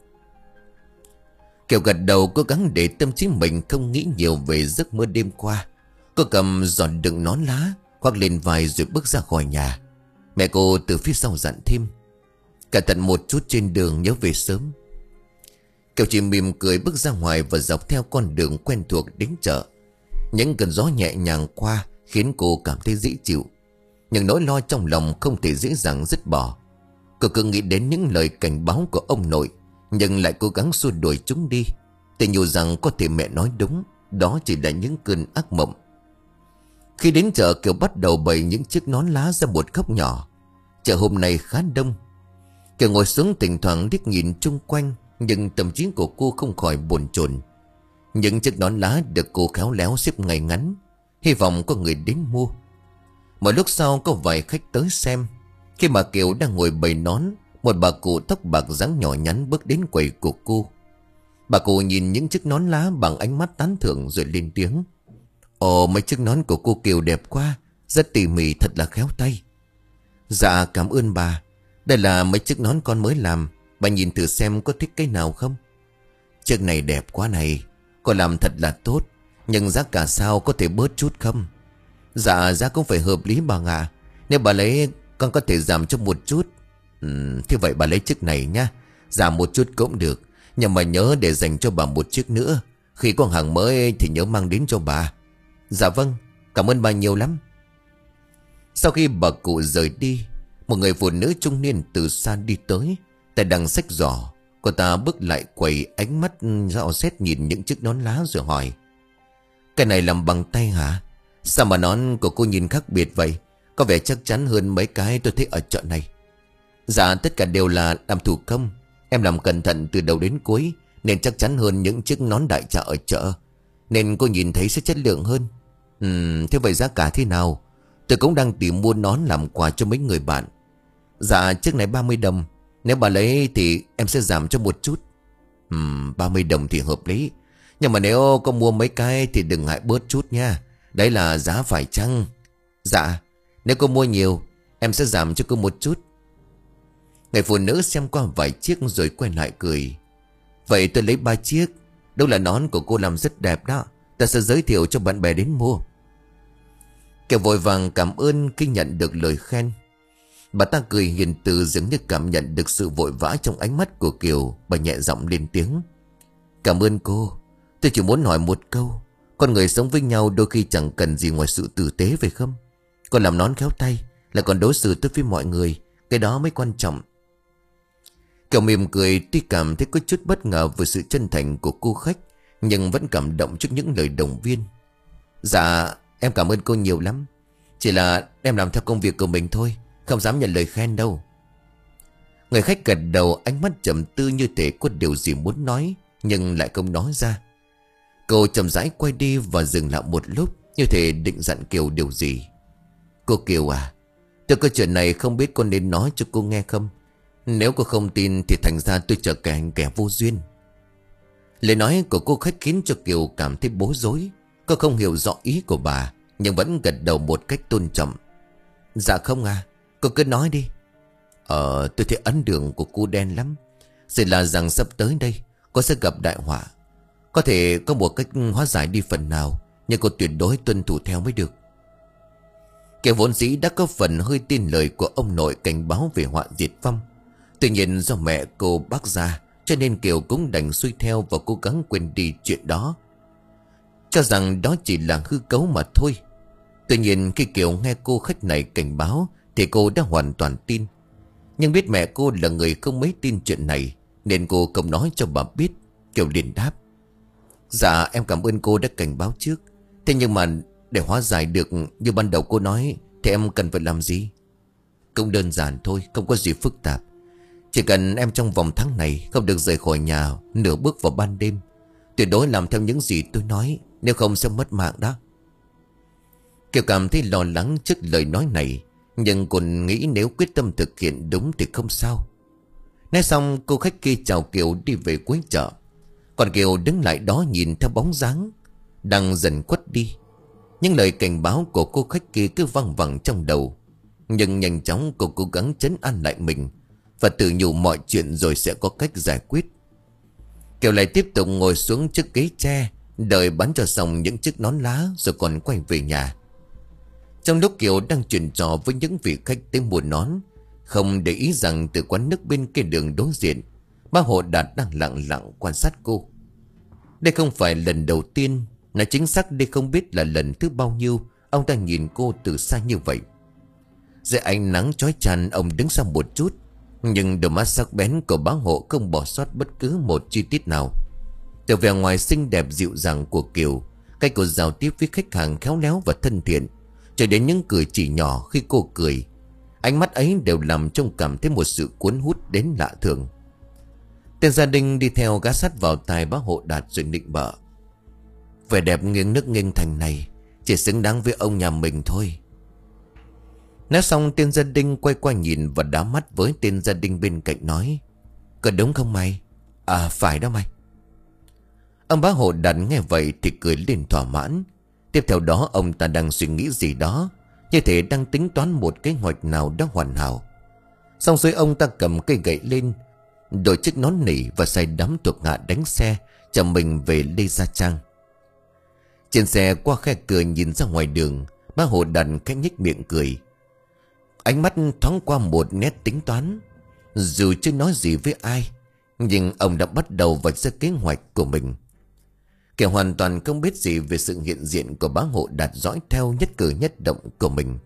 Kiều gật đầu, cố gắng để tâm trí mình không nghĩ nhiều về giấc mơ đêm qua. Cô cầm giỏ đựng nón lá, khoác lên vai rồi bước ra khỏi nhà. Mẹ cô từ phía sau dặn thêm. Cẩn thận một chút trên đường, nhớ về sớm. Kiều chỉ mỉm cười bước ra ngoài và dọc theo con đường quen thuộc đến chợ. Những cơn gió nhẹ nhàng qua khiến cô cảm thấy dễ chịu. Nhưng nỗi lo trong lòng không thể dễ dàng dứt bỏ. Cô cứ nghĩ đến những lời cảnh báo của ông nội, nhưng lại cố gắng xua đuổi chúng đi. Tự nhủ rằng có thể mẹ nói đúng, đó chỉ là những cơn ác mộng. Khi đến chợ, Kiều bắt đầu bày những chiếc nón lá ra một góc nhỏ. Chợ hôm nay khá đông. Kiều ngồi xuống thỉnh thoảng liếc nhìn chung quanh, nhưng tâm trí của cô không khỏi bồn chồn. Những chiếc nón lá được cô khéo léo xếp ngay ngắn, hy vọng có người đến mua. Một lúc sau có vài khách tới xem. Khi bà Kiều đang ngồi bày nón, một bà cụ tóc bạc dáng nhỏ nhắn bước đến quầy của cô. Bà cụ nhìn những chiếc nón lá bằng ánh mắt tán thưởng rồi lên tiếng. Ồ, mấy chiếc nón của cô Kiều đẹp quá, rất tỉ mỉ, thật là khéo tay. Dạ cảm ơn bà. Đây là mấy chiếc nón con mới làm, bà nhìn thử xem có thích cái nào không. Chiếc này đẹp quá này, cô làm thật là tốt, nhưng giá cả sao, có thể bớt chút không? Dạ giá cũng phải hợp lý bà ạ. Nếu bà lấy con có thể giảm cho một chút. ừ, Thế vậy bà lấy chiếc này nha. Giảm một chút cũng được, nhưng mà nhớ để dành cho bà một chiếc nữa. Khi có hàng mới thì nhớ mang đến cho bà. Dạ vâng, cảm ơn bà nhiều lắm. Sau khi bà cụ rời đi, một người phụ nữ trung niên từ xa đi tới. Tay đang xách giỏ. Cô ta bước lại quầy, ánh mắt dò xét nhìn những chiếc nón lá rồi hỏi. Cái này làm bằng tay hả? Sao mà nón của cô nhìn khác biệt vậy? Có vẻ chắc chắn hơn mấy cái tôi thấy ở chợ này. Dạ tất cả đều là làm thủ công. Em làm cẩn thận từ đầu đến cuối nên chắc chắn hơn những chiếc nón đại trà ở chợ. Nên cô nhìn thấy sẽ chất lượng hơn. Ừm, thế vậy giá cả thế nào? Tôi cũng đang tìm mua nón làm quà cho mấy người bạn. Dạ chiếc này ba mươi đồng. Nếu bà lấy thì em sẽ giảm cho một chút. Ừm, ba mươi đồng thì hợp lý. Nhưng mà nếu có mua mấy cái thì đừng ngại bớt chút nha. Đấy là giá phải chăng? Dạ, nếu cô mua nhiều em sẽ giảm cho cô một chút. Người phụ nữ xem qua vài chiếc rồi quay lại cười. Vậy tôi lấy ba chiếc. Đâu là nón của cô làm rất đẹp đó. Ta sẽ giới thiệu cho bạn bè đến mua. Kiều vội vàng cảm ơn khi nhận được lời khen. Bà ta cười hiền từ dường như cảm nhận được sự vội vã trong ánh mắt của Kiều. Bà nhẹ giọng lên tiếng. Cảm ơn cô. Tôi chỉ muốn hỏi một câu. Con người sống với nhau đôi khi chẳng cần gì ngoài sự tử tế phải không? Còn làm nón khéo tay là còn đối xử tốt với mọi người. Cái đó mới quan trọng. Kiều mỉm cười, tuy cảm thấy có chút bất ngờ về sự chân thành của cô khách, nhưng vẫn cảm động trước những lời động viên. Dạ em cảm ơn cô nhiều lắm. Chỉ là em làm theo công việc của mình thôi, không dám nhận lời khen đâu. Người khách gật đầu, ánh mắt trầm tư như thể có điều gì muốn nói nhưng lại không nói ra. Cô chậm rãi quay đi và dừng lại một lúc, như thể định dặn Kiều điều gì. Cô Kiều à, tôi có chuyện này không biết con nên nói cho cô nghe không? Nếu cô không tin thì thành ra tôi trở thành kẻ vô duyên. Lời nói của cô khách khiến cho Kiều cảm thấy bối rối. Cô không hiểu rõ ý của bà, nhưng vẫn gật đầu một cách tôn trọng. Dạ không à, cô cứ nói đi. Ờ tôi thấy ấn đường của cô đen lắm. Sẽ là rằng sắp tới đây cô sẽ gặp đại họa. Có thể có một cách hóa giải đi phần nào, nhưng cô tuyệt đối tuân thủ theo mới được. Kiều vốn dĩ đã có phần hơi tin lời của ông nội cảnh báo về họa diệt vong. Tuy nhiên do mẹ cô bác ra, cho nên Kiều cũng đành xuôi theo và cố gắng quên đi chuyện đó, cho rằng đó chỉ là hư cấu mà thôi. Tuy nhiên khi Kiều nghe cô khách này cảnh báo thì cô đã hoàn toàn tin. Nhưng biết mẹ cô là người không mấy tin chuyện này, nên cô không nói cho bà biết. Kiều liền đáp. Dạ em cảm ơn cô đã cảnh báo trước. Thế nhưng mà để hóa giải được như ban đầu cô nói thì em cần phải làm gì? Cũng đơn giản thôi, không có gì phức tạp. Chỉ cần em trong vòng tháng này không được rời khỏi nhà nửa bước vào ban đêm. Tuyệt đối làm theo những gì tôi nói, nếu không sẽ mất mạng đó. Kiều cảm thấy lo lắng trước lời nói này, nhưng còn nghĩ nếu quyết tâm thực hiện đúng thì không sao. Nói xong cô khách kia chào Kiều đi về cuối chợ. Còn Kiều đứng lại đó nhìn theo bóng dáng đang dần khuất đi. Những lời cảnh báo của cô khách kia cứ văng vẳng trong đầu. Nhưng nhanh chóng cô cố gắng trấn an lại mình và tự nhủ mọi chuyện rồi sẽ có cách giải quyết. Kiều lại tiếp tục ngồi xuống chiếc ghế tre, đợi bắn cho xong những chiếc nón lá rồi còn quay về nhà. Trong lúc Kiều đang chuyện trò với những vị khách tới mua nón, không để ý rằng từ quán nước bên kia đường đối diện, bác Hộ Đạt đang lặng lặng quan sát cô. Đây không phải lần đầu tiên, nói chính xác đây không biết là lần thứ bao nhiêu ông ta nhìn cô từ xa như vậy. Dưới ánh nắng chói chang, ông đứng xa một chút, nhưng đôi mắt sắc bén của bác Hộ không bỏ sót bất cứ một chi tiết nào. Từ vẻ ngoài xinh đẹp dịu dàng của Kiều, cách cô giao tiếp với khách hàng khéo léo và thân thiện, cho đến những cử chỉ nhỏ khi cô cười, ánh mắt ấy đều làm trông cảm thấy một sự cuốn hút đến lạ thường. Tên gia đình đi theo gã sát vào tai bác Hộ Đạt rồi nịnh bợ. Vẻ đẹp nghiêng nước nghiêng thành này chỉ xứng đáng với ông nhà mình thôi. Nói xong tên gia đình quay qua nhìn và đá mắt với tên gia đình bên cạnh nói. Có đúng không mày? À phải đó mày. Ông bác Hộ Đạt nghe vậy thì cười lên thỏa mãn. Tiếp theo đó ông ta đang suy nghĩ gì đó, như thể đang tính toán một kế hoạch nào đó hoàn hảo. Xong rồi ông ta cầm cây gậy lên, đội chiếc nón nỉ và say đắm thuộc hạ đánh xe chở mình về Lê Gia Trang. Trên xe qua khe cửa nhìn ra ngoài đường, bác Hộ Đạt khẽ nhếch miệng cười. Ánh mắt thoáng qua một nét tính toán. Dù chưa nói gì với ai, nhưng ông đã bắt đầu vạch ra kế hoạch của mình. Kẻ hoàn toàn không biết gì về sự hiện diện của bá Hộ Đạt dõi theo nhất cử nhất động của mình.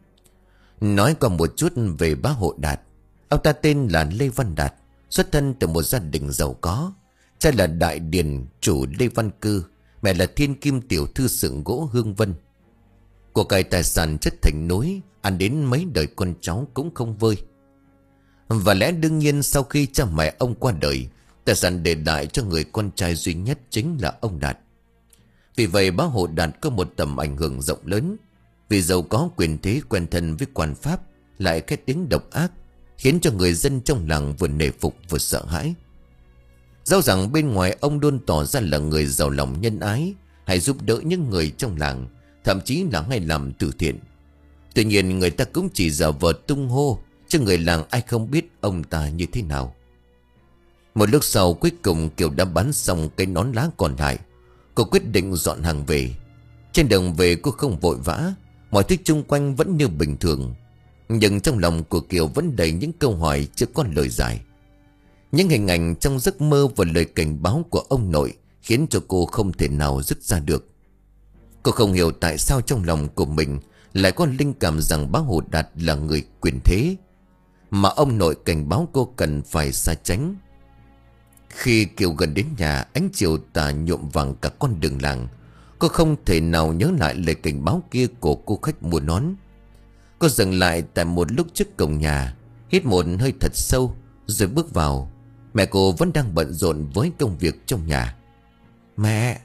Nói qua một chút về bá Hộ Đạt. Ông ta tên là Lê Văn Đạt, xuất thân từ một gia đình giàu có. Cha là đại điền chủ Lê Văn Cư, mẹ là thiên kim tiểu thư xưởng gỗ Hương Vân. Của cải tài sản chất thành núi, ăn đến mấy đời con cháu cũng không vơi. Và lẽ đương nhiên sau khi cha mẹ ông qua đời, tài sản để lại cho người con trai duy nhất chính là ông Đạt. Vì vậy bá Hộ Đạt có một tầm ảnh hưởng rộng lớn. Vì giàu có quyền thế, quen thân với quan pháp, lại cái tiếng độc ác, khiến cho người dân trong làng vừa nể phục vừa sợ hãi. Dẫu rằng bên ngoài ông luôn tỏ ra là người giàu lòng nhân ái, hay giúp đỡ những người trong làng, thậm chí là hay làm từ thiện. Tuy nhiên người ta cũng chỉ giả vờ tung hô, chứ người làng ai không biết ông ta như thế nào. Một lúc sau cuối cùng Kiều đã bán xong cái nón lá còn lại. Cô quyết định dọn hàng về. Trên đường về cô không vội vã, mọi thứ chung quanh vẫn như bình thường. Nhưng trong lòng của Kiều vẫn đầy những câu hỏi chưa có lời giải. Những hình ảnh trong giấc mơ và lời cảnh báo của ông nội khiến cho cô không thể nào dứt ra được. Cô không hiểu tại sao trong lòng của mình lại có linh cảm rằng bá Hộ Đạt là người quyền thế, mà ông nội cảnh báo cô cần phải xa tránh. Khi Kiều gần đến nhà, ánh chiều tà nhuộm vàng cả con đường làng. Cô không thể nào nhớ lại lời cảnh báo kia của cô khách mua nón. Cô dừng lại tại một lúc trước cổng nhà, hít một hơi thật sâu rồi bước vào. Mẹ cô vẫn đang bận rộn với công việc trong nhà. Mẹ!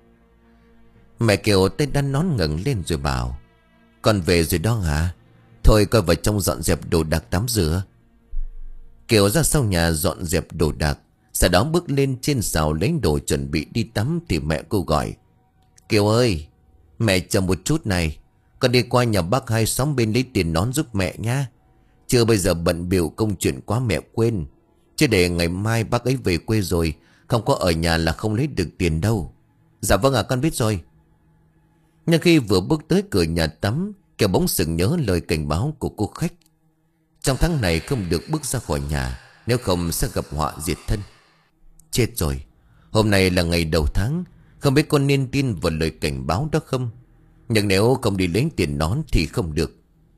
Mẹ Kiều tay đan nón ngẩng lên rồi bảo: Con về rồi đó hả? Thôi coi vào trong dọn dẹp đồ đạc tắm rửa. Kiều ra sau nhà dọn dẹp đồ đạc, sau đó bước lên trên xào lấy đồ chuẩn bị đi tắm thì mẹ cô gọi: Kiều ơi, mẹ chờ một chút này, con đi qua nhà bác hai xóm bên lấy tiền nón giúp mẹ nha. Chưa bây giờ bận bịu công chuyện quá mẹ quên. Chứ để ngày mai bác ấy về quê rồi, không có ở nhà là không lấy được tiền đâu. Dạ vâng ạ, con biết rồi. Nhưng khi vừa bước tới cửa nhà tắm, Kiều bỗng sực nhớ lời cảnh báo của cô khách. Trong tháng này không được bước ra khỏi nhà, nếu không sẽ gặp họa diệt thân. Chết rồi, hôm nay là ngày đầu tháng, không biết con nên tin vào lời cảnh báo đó không. Nhưng nếu không đi lấy tiền nón thì không được.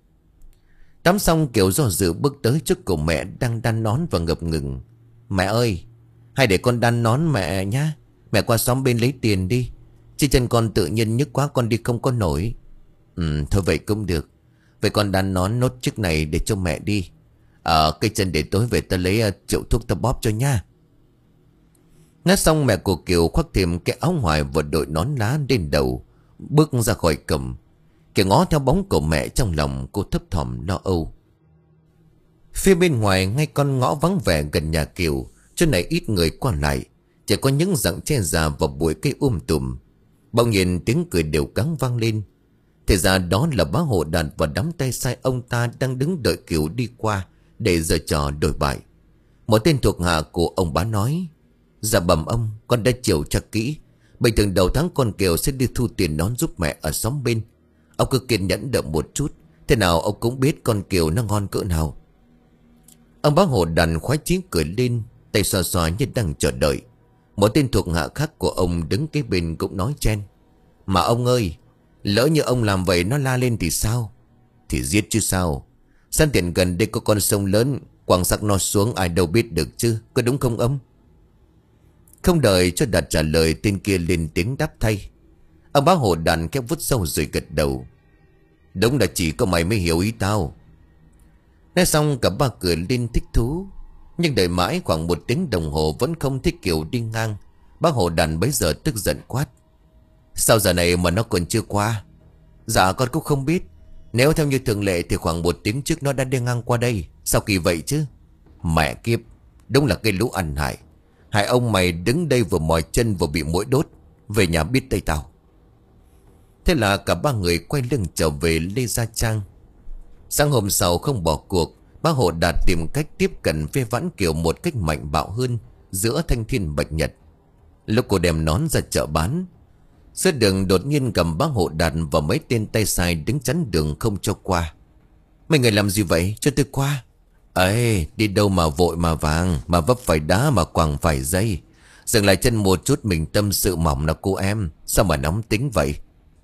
Tắm xong Kiều do dự bước tới trước cổ mẹ đang đan nón và ngập ngừng: Mẹ ơi, hay để con đan nón mẹ nhá. Mẹ qua xóm bên lấy tiền đi, chứ chân con tự nhiên nhức quá con đi không có nổi. Ừ, thôi vậy cũng được. Vậy con đan nón nốt chiếc này để cho mẹ đi. Ở cây chân để tối về ta lấy uh, triệu thuốc ta bóp cho nha. Nói xong mẹ của Kiều khoác thêm cái áo ngoài và đội nón lá lên đầu, bước ra khỏi cổng. Kiều ngó theo bóng của mẹ, trong lòng cô thấp thỏm lo âu. Phía bên ngoài ngay con ngõ vắng vẻ gần nhà Kiều, chỗ này ít người qua lại, chỉ có những rặng tre già và bụi cây um tùm. Bỗng nhiên tiếng cười đều cắng vang lên. Thì ra đó là bá Hộ Đạt và đám tay sai ông ta đang đứng đợi Kiều đi qua để giở trò đổi bại. Một tên thuộc hạ của ông bá nói: Dạ bẩm ông, con đã chiều chắc kỹ. Bình thường đầu tháng con Kiều sẽ đi thu tiền nón giúp mẹ ở xóm bên. Ông cứ kiên nhẫn đợi một chút, thế nào ông cũng biết con Kiều nó ngon cỡ nào. Ông bá Hộ Đạt khoái chí cười lên, tay xoa xoa như đang chờ đợi. Một tên thuộc hạ khác của ông đứng kế bên cũng nói chen: Mà ông ơi, lỡ như ông làm vậy nó la lên thì sao? Thì giết chứ sao. Săn tiền gần đây có con sông lớn, quăng xác nó xuống ai đâu biết được chứ, có đúng không ông? Không đợi cho Đạt trả lời, tên kia lên tiếng đáp thay. Ông bá Hộ Đạt khẽ vút sâu rồi gật đầu: Đúng là chỉ có mày mới hiểu ý tao. Nói xong cả ba cười lên thích thú. Nhưng đợi mãi khoảng một tiếng đồng hồ vẫn không thấy Kiều đi ngang. Bá Hộ Đạt bấy giờ tức giận quát: Sao giờ này mà nó còn chưa qua? Dạ con cũng không biết. Nếu theo như thường lệ thì khoảng một tiếng trước nó đã đi ngang qua đây. Sao kỳ vậy chứ? Mẹ kiếp, đúng là cái lũ ăn hại. Hai ông mày đứng đây vừa mỏi chân vừa bị muỗi đốt. Về nhà biết tay tao. Thế là cả ba người quay lưng trở về Lê Gia Trang. Sáng hôm sau không bỏ cuộc, bá Hộ Đạt tìm cách tiếp cận với Vãn Kiều một cách mạnh bạo hơn giữa thanh thiên bạch nhật. Lúc cô đem nón ra chợ bán, giữa đường đột nhiên cầm bá Hộ Đạt và mấy tên tay sai đứng chắn đường không cho qua. Mấy người làm gì vậy, cho tôi qua. Ê, đi đâu mà vội mà vàng, mà vấp phải đá mà quàng phải dây. Dừng lại chân một chút mình tâm sự mỏng là cô em. Sao mà nóng tính vậy?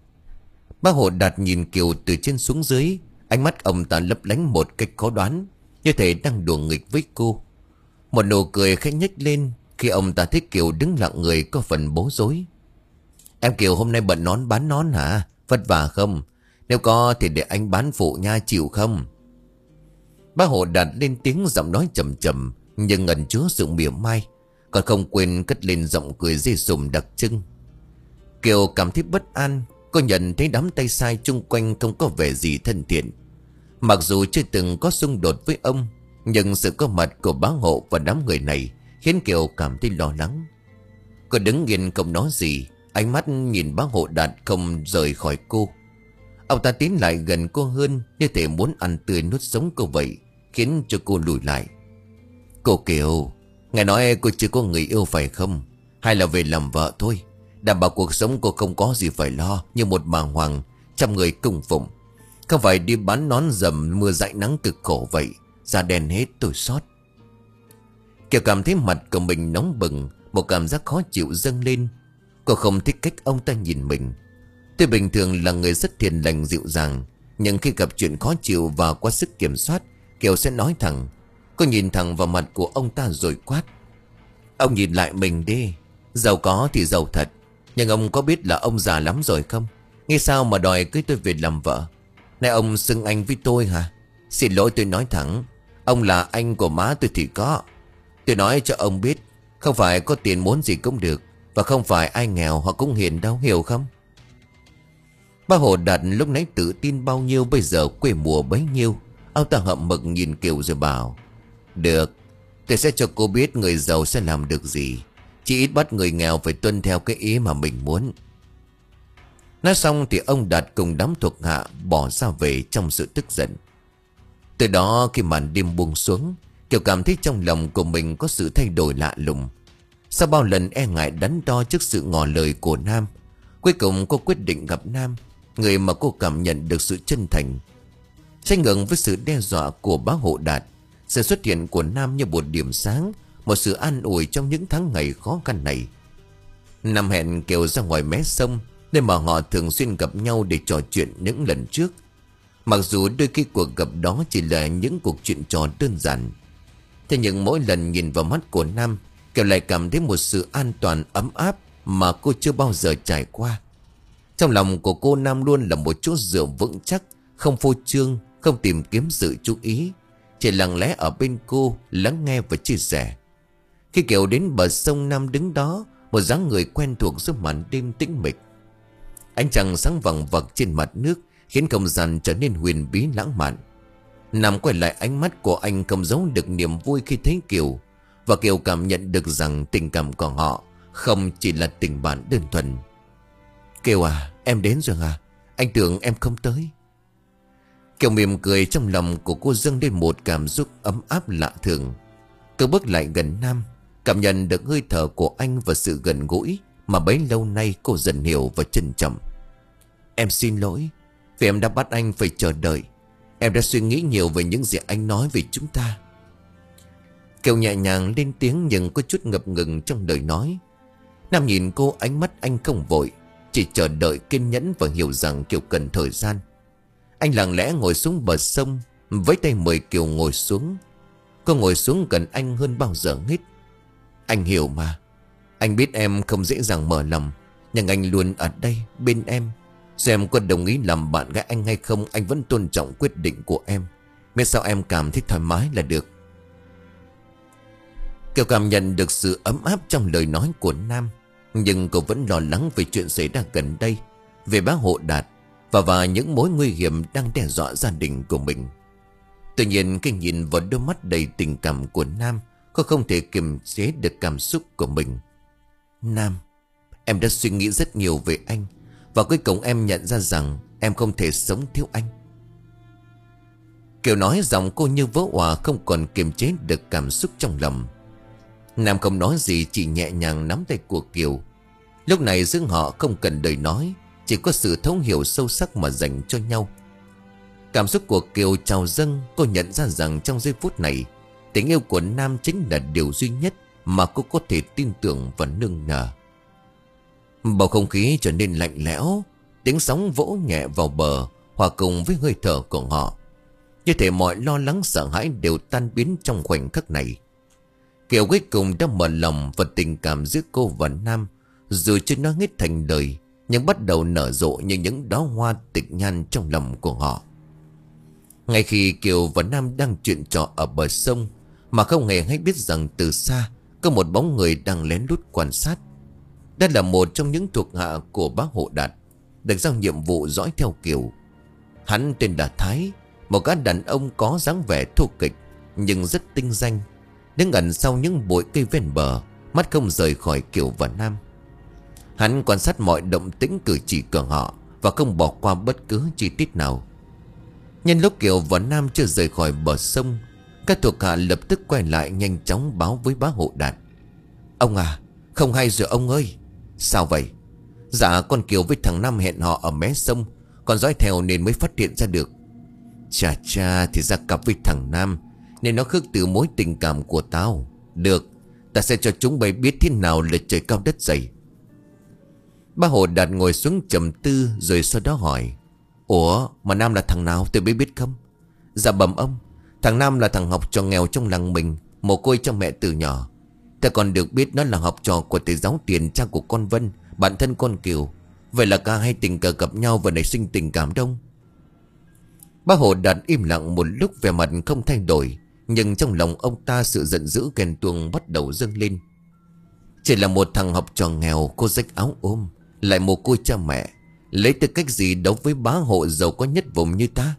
Bá Hộ Đạt nhìn Kiều từ trên xuống dưới. Ánh mắt ông ta lấp lánh một cách khó đoán, như thể đang đùa nghịch với cô. Một nụ cười khẽ nhếch lên khi ông ta thấy Kiều đứng lặng người có phần bối rối. Em Kiều hôm nay bận nón bán nón hả? Vất vả không? Nếu có thì để anh bán phụ nha, chịu không? Bác Hộ Đạt lên tiếng giọng nói trầm trầm nhưng ẩn chứa sự mỉa mai, còn không quên cất lên giọng cười dê sùm đặc trưng. Kiều cảm thấy bất an. Cô nhận thấy đám tay sai chung quanh không có vẻ gì thân thiện. Mặc dù chưa từng có xung đột với ông, nhưng sự có mặt của bá Hộ và đám người này khiến Kiều cảm thấy lo lắng. Cô đứng yên không nói gì, ánh mắt nhìn bá Hộ Đạt không rời khỏi cô. Ông ta tiến lại gần cô hơn, như thể muốn ăn tươi nuốt sống cô vậy, khiến cho cô lùi lại. Cô Kiều, ngài nói cô chưa có người yêu phải không? Hay là về làm vợ thôi? Đảm bảo cuộc sống cô không có gì phải lo, như một bà hoàng trăm người cung phụng. Không phải đi bán nón dầm mưa dãi nắng cực khổ vậy. Da đen hết tôi xót. Kiều cảm thấy mặt của mình nóng bừng, một cảm giác khó chịu dâng lên. Cô không thích cách ông ta nhìn mình. Tuy bình thường là người rất hiền lành dịu dàng, nhưng khi gặp chuyện khó chịu và quá sức kiểm soát, Kiều sẽ nói thẳng. Cô nhìn thẳng vào mặt của ông ta rồi quát: Ông nhìn lại mình đi. Giàu có thì giàu thật, nhưng ông có biết là ông già lắm rồi không? Nghe sao mà đòi cưới tôi về làm vợ? Này ông xưng anh với tôi hả? Xin lỗi, tôi nói thẳng, ông là anh của má tôi thì có. Tôi nói cho ông biết, không phải có tiền muốn gì cũng được, và không phải ai nghèo họ cũng hiền đâu, hiểu không? Bác Hồ Đạt lúc nãy tự tin bao nhiêu, bây giờ quê mùa bấy nhiêu. Ông ta hậm mực nhìn Kiều rồi bảo: Được, tôi sẽ cho cô biết người giàu sẽ làm được gì. Chỉ ít bắt người nghèo phải tuân theo cái ý mà mình muốn. Nói xong thì ông Đạt cùng đám thuộc hạ bỏ ra về trong sự tức giận. Từ đó khi màn đêm buông xuống, Kiều cảm thấy trong lòng của mình có sự thay đổi lạ lùng. Sau bao lần e ngại đắn đo trước sự ngỏ lời của Nam, cuối cùng cô quyết định gặp Nam, người mà cô cảm nhận được sự chân thành. Trái ngược với sự đe dọa của bá Hộ Đạt, sự xuất hiện của Nam như một điểm sáng, một sự an ủi trong những tháng ngày khó khăn này. Nam hẹn Kiều ra ngoài mé sông, nơi mà họ thường xuyên gặp nhau để trò chuyện những lần trước. Mặc dù đôi khi cuộc gặp đó chỉ là những cuộc chuyện trò đơn giản, thế nhưng mỗi lần nhìn vào mắt của Nam, Kiều lại cảm thấy một sự an toàn ấm áp mà cô chưa bao giờ trải qua. Trong lòng của cô, Nam luôn là một chỗ dựa vững chắc, không phô trương, không tìm kiếm sự chú ý, chỉ lặng lẽ ở bên cô, lắng nghe và chia sẻ. Khi Kiều đến bờ sông, Nam đứng đó, một dáng người quen thuộc giữa màn đêm tĩnh mịch. Ánh trăng sáng vằng vặc trên mặt nước khiến không gian trở nên huyền bí lãng mạn. Nam quay lại, ánh mắt của anh không giấu được niềm vui khi thấy Kiều, và Kiều cảm nhận được rằng tình cảm của họ không chỉ là tình bạn đơn thuần. Kiều à, em đến rồi à? Anh tưởng em không tới. Kiều mỉm cười, trong lòng của cô dâng lên một cảm xúc ấm áp lạ thường. Cô bước lại gần Nam, cảm nhận được hơi thở của anh và sự gần gũi mà bấy lâu nay cô dần hiểu và trân trọng. Em xin lỗi vì em đã bắt anh phải chờ đợi. Em đã suy nghĩ nhiều về những gì anh nói về chúng ta. Kiều nhẹ nhàng lên tiếng nhưng có chút ngập ngừng trong lời nói. Nam nhìn cô, ánh mắt anh không vội, chỉ chờ đợi kiên nhẫn và hiểu rằng Kiều cần thời gian. Anh lặng lẽ ngồi xuống bờ sông, với tay mời Kiều ngồi xuống. Cô ngồi xuống gần anh hơn bao giờ hết. Anh hiểu mà. Anh biết em không dễ dàng mở lòng, nhưng anh luôn ở đây bên em. Dù em có đồng ý làm bạn gái anh hay không, anh vẫn tôn trọng quyết định của em. Miễn sao em cảm thấy thoải mái là được. Kiều cảm nhận được sự ấm áp trong lời nói của Nam, nhưng cô vẫn lo lắng về chuyện xảy ra gần đây, về bá Hộ Đạt và và những mối nguy hiểm đang đe dọa gia đình của mình. Tuy nhiên khi nhìn vào đôi mắt đầy tình cảm của Nam, cô không thể kiềm chế được cảm xúc của mình. Nam, em đã suy nghĩ rất nhiều về anh, và cuối cùng em nhận ra rằng em không thể sống thiếu anh. Kiều nói giọng cô như vỡ òa, không còn kiềm chế được cảm xúc trong lòng. Nam không nói gì, chỉ nhẹ nhàng nắm tay của Kiều. Lúc này giữa họ không cần lời nói, chỉ có sự thấu hiểu sâu sắc mà dành cho nhau. Cảm xúc của Kiều trào dâng. Cô nhận ra rằng trong giây phút này, tình yêu của Nam chính là điều duy nhất mà cô có thể tin tưởng và nương nhờ. Bầu không khí trở nên lạnh lẽo, tiếng sóng vỗ nhẹ vào bờ hòa cùng với hơi thở của họ. Như thể mọi lo lắng sợ hãi đều tan biến trong khoảnh khắc này. Kiều cuối cùng đã mở lòng và tình cảm giữa cô và Nam, dù chưa nói hết thành lời, nhưng bắt đầu nở rộ như những đóa hoa tịch nhan trong lòng của họ. Ngay khi Kiều và Nam đang chuyện trò ở bờ sông, mà không hề hay biết rằng từ xa có một bóng người đang lén lút quan sát. Đây là một trong những thuộc hạ của bá Hộ Đạt, được giao nhiệm vụ dõi theo Kiều. Hắn tên là Thái, một gã đàn ông có dáng vẻ thô kịch nhưng rất tinh danh, đứng ẩn sau những bụi cây ven bờ, mắt không rời khỏi Kiều và Nam. Hắn quan sát mọi động tĩnh cử chỉ của họ và không bỏ qua bất cứ chi tiết nào. Nhân lúc Kiều và Nam chưa rời khỏi bờ sông, các thuộc hạ lập tức quay lại nhanh chóng báo với bá Hộ Đạt. Ông à, không hay rồi ông ơi. Sao vậy? Dạ con Kiều với thằng Nam hẹn họ ở mé sông, còn dõi theo nên mới phát hiện ra được. Chà chà, thì ra cặp với thằng Nam nên nó khước từ mối tình cảm của tao. Được, ta sẽ cho chúng bay biết thế nào là trời cao đất dày. Bá Hộ Đạt ngồi xuống trầm tư rồi sau đó hỏi. Ủa mà Nam là thằng nào tôi biết biết không? Dạ bẩm ông, thằng Nam là thằng học trò nghèo trong làng mình, mồ côi cho mẹ từ nhỏ. Ta còn được biết nó là học trò của thầy giáo Tiền, cha của con Vân, bạn thân con Kiều. Vậy là cả hai tình cờ gặp nhau và nảy sinh tình cảm đông. Bá Hộ Đạt im lặng một lúc, vẻ mặt không thay đổi, nhưng trong lòng ông ta sự giận dữ ghen tuông bắt đầu dâng lên. Chỉ là một thằng học trò nghèo, cô rách áo ôm, lại mồ côi cha mẹ, lấy tư cách gì đấu với bá hộ giàu có nhất vùng như ta?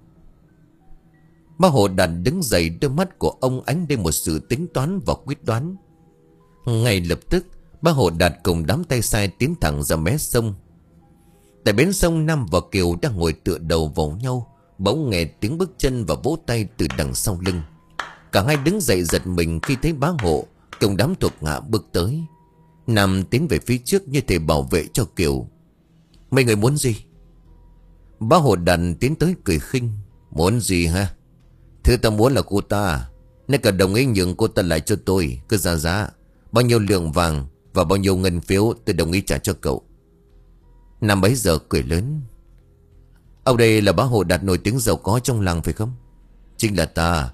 Bá Hộ Đạt đứng dậy, đôi mắt của ông ánh lên một sự tính toán và quyết đoán. Ngay lập tức, bá Hộ Đạt cùng đám tay sai tiến thẳng ra mé sông. Tại bến sông, Nam và Kiều đang ngồi tựa đầu vào nhau, bỗng nghe tiếng bước chân và vỗ tay từ đằng sau lưng. Cả hai đứng dậy giật mình khi thấy bá Hộ cùng đám thuộc hạ bước tới. Nam tiến về phía trước như thể bảo vệ cho Kiều. Mấy người muốn gì? Bá Hộ Đạt tiến tới cười khinh. Muốn gì ha? Thứ ta muốn là cô ta, nên cả đồng ý nhường cô ta lại cho tôi. Cứ ra giá bao nhiêu lượng vàng và bao nhiêu ngân phiếu tôi đồng ý trả cho cậu. Nam bấy giờ cười lớn. Ông đây là bá Hộ Đạt nổi tiếng giàu có trong làng phải không? Chính là ta.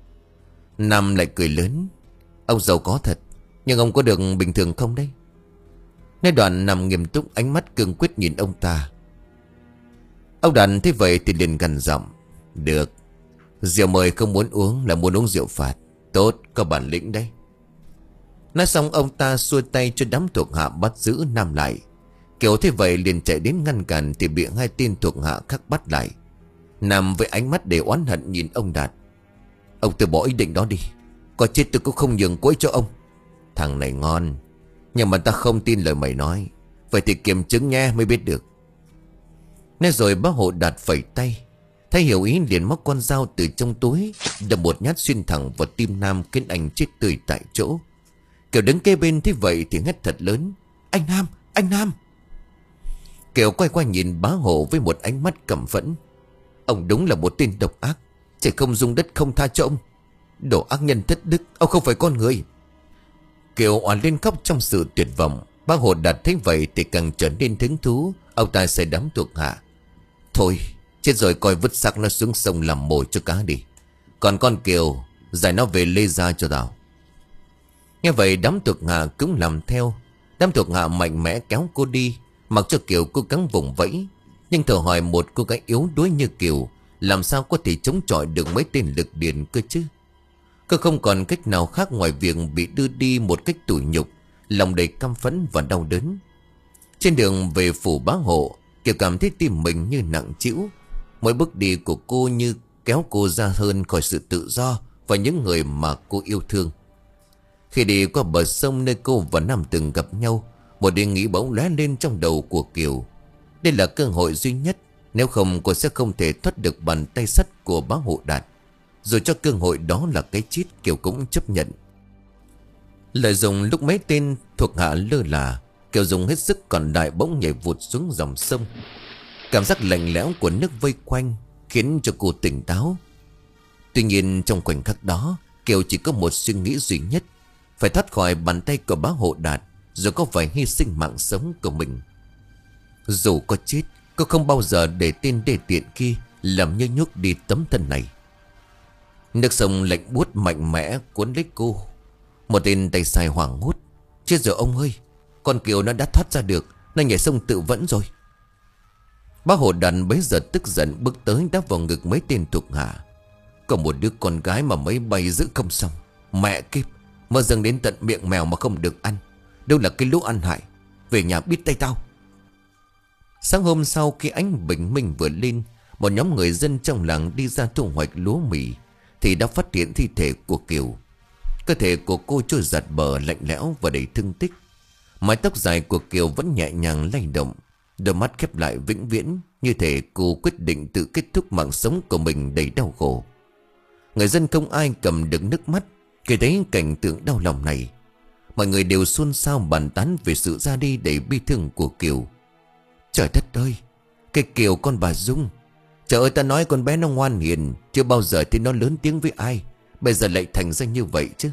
Nam lại cười lớn. Ông giàu có thật, nhưng ông có được bình thường không đấy? Nói đoạn Nam nghiêm túc, ánh mắt cương quyết nhìn ông ta. Ông Đạt thấy vậy thì liền gằn giọng. Được, rượu mời không muốn uống là muốn uống rượu phạt. Tốt, có bản lĩnh đấy. Nói xong ông ta xua tay cho đám thuộc hạ bắt giữ Nam lại. Kiều thế vậy liền chạy đến ngăn cản thì bị hai tên thuộc hạ khác bắt lại. Nam với ánh mắt để oán hận nhìn ông Đạt. Ông từ bỏ ý định đó đi, có chết tôi cũng không nhường cô ấy cho ông. Thằng này ngon, nhưng mà ta không tin lời mày nói. Vậy thì kiểm chứng nha mới biết được. Nói rồi bá Hộ Đạt phẩy tay. Thấy hiểu ý liền móc con dao từ trong túi, đâm một nhát xuyên thẳng vào tim Nam, khiến anh chết tươi tại chỗ. Kiều đứng kế bên thấy vậy thì hét thật lớn. Anh Nam, anh Nam. Kiều quay qua nhìn bá Hộ với một ánh mắt căm phẫn. Ông đúng là một tên độc ác, chỉ không dung đất không tha cho ông. Đồ ác nhân thất đức, ông không phải con người. Kiều oán lên khóc trong sự tuyệt vọng. Bá Hộ Đạt thấy vậy thì càng trở nên hứng thú. Ông ta sẽ đám thuộc hạ. Thôi chết rồi, coi vứt xác nó xuống sông làm mồi cho cá đi. Còn con Kiều, giải nó về Lê Gia cho tao. Nghe vậy đám thuộc hạ cũng làm theo. Đám thuộc hạ mạnh mẽ kéo cô đi, mặc cho Kiều cố gắng vùng vẫy. Nhưng thử hỏi một cô gái yếu đuối như Kiều làm sao có thể chống chọi được mấy tên lực điền cơ chứ? Cô không còn cách nào khác ngoài việc bị đưa đi một cách tủi nhục, lòng đầy căm phẫn và đau đớn. Trên đường về phủ bá Hộ, Kiều cảm thấy tim mình như nặng trĩu. Mỗi bước đi của cô như kéo cô ra hơn khỏi sự tự do và những người mà cô yêu thương. Khi đi qua bờ sông nơi cô và Nam từng gặp nhau, một ý nghĩ bỗng lóe lên trong đầu của Kiều. Đây là cơ hội duy nhất, nếu không cô sẽ không thể thoát được bàn tay sắt của bá Hộ Đạt. Dù cho cơ hội đó là cái chết, Kiều cũng chấp nhận. Lợi dụng lúc mấy tên thuộc hạ lơ là, Kiều dùng hết sức còn lại bỗng nhảy vụt xuống dòng sông. Cảm giác lạnh lẽo của nước vây quanh khiến cho cô tỉnh táo. Tuy nhiên trong khoảnh khắc đó, Kiều chỉ có một suy nghĩ duy nhất: phải thoát khỏi bàn tay của bá Hộ Đạt, rồi có phải hy sinh mạng sống của mình. Dù có chết, cô không bao giờ để tên đê tiện kia làm như nhúc đi tấm thân này. Nước sông lạnh buốt mạnh mẽ cuốn lấy cô. Một tên tay sai hoảng hốt. Chết rồi ông ơi, con Kiều nó đã thoát ra được, nó nhảy sông tự vẫn rồi. Bá Hộ Đạt bấy giờ tức giận bước tới đáp vào ngực mấy tên thuộc hạ. Có một đứa con gái mà mấy bay giữ không xong. Mẹ kiếp, mơ dâng đến tận miệng mèo mà không được ăn. Đâu là cái lũ ăn hại. Về nhà biết tay tao. Sáng hôm sau khi ánh bình minh vừa lên, một nhóm người dân trong làng đi ra thu hoạch lúa mì thì đã phát hiện thi thể của Kiều. Cơ thể của cô trôi giạt bờ, lạnh lẽo và đầy thương tích. Mái tóc dài của Kiều vẫn nhẹ nhàng lay động, đôi mắt khép lại vĩnh viễn, như thể cô quyết định tự kết thúc mạng sống của mình đầy đau khổ. Người dân không ai cầm được nước mắt khi thấy cảnh tượng đau lòng này. Mọi người đều xôn xao bàn tán về sự ra đi đầy bi thương của Kiều. Trời đất ơi, cái Kiều con bà Dung. Trời ơi, ta nói con bé nó ngoan hiền, chưa bao giờ thấy nó lớn tiếng với ai, bây giờ lại thành ra như vậy chứ.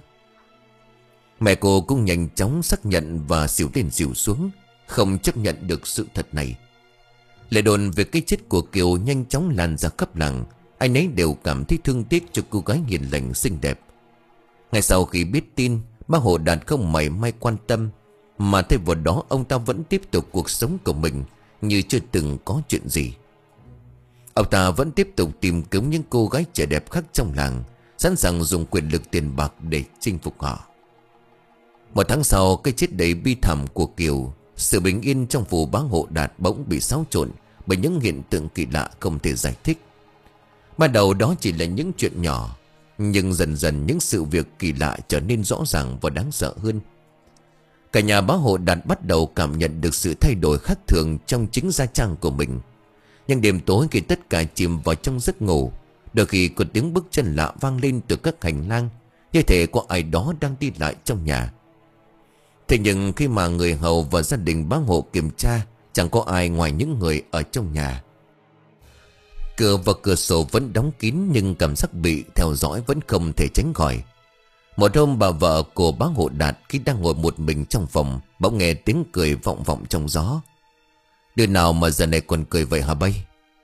Mẹ cô cũng nhanh chóng xác nhận và xỉu lên xỉu xuống, không chấp nhận được sự thật này. Lời đồn về cái chết của Kiều nhanh chóng lan ra khắp làng. Ai nấy đều cảm thấy thương tiếc cho cô gái hiền lành xinh đẹp. Ngay sau khi biết tin, bác Hồ Đạt không mảy may quan tâm, mà thay vào đó ông ta vẫn tiếp tục cuộc sống của mình như chưa từng có chuyện gì. Ông ta vẫn tiếp tục tìm kiếm những cô gái trẻ đẹp khác trong làng, sẵn sàng dùng quyền lực tiền bạc để chinh phục họ. Một tháng sau, cái chết đầy bi thảm của Kiều, sự bình yên trong phủ bá Hộ Đạt bỗng bị xáo trộn bởi những hiện tượng kỳ lạ không thể giải thích. Ban đầu đó chỉ là những chuyện nhỏ, nhưng dần dần những sự việc kỳ lạ trở nên rõ ràng và đáng sợ hơn. Cả nhà bá Hộ Đạt bắt đầu cảm nhận được sự thay đổi khác thường trong chính gia trang của mình. Nhưng đêm tối khi tất cả chìm vào trong giấc ngủ, đôi khi có tiếng bước chân lạ vang lên từ các hành lang, như thể có ai đó đang đi lại trong nhà. Thế nhưng khi mà người hầu và gia đình bá Hộ kiểm tra, chẳng có ai ngoài những người ở trong nhà. Cửa và cửa sổ vẫn đóng kín, nhưng cảm giác bị theo dõi vẫn không thể tránh khỏi. Một hôm, bà vợ của bá Hộ Đạt khi đang ngồi một mình trong phòng, bỗng nghe tiếng cười vọng vọng trong gió. Đứa nào mà giờ này còn cười vậy hả bay?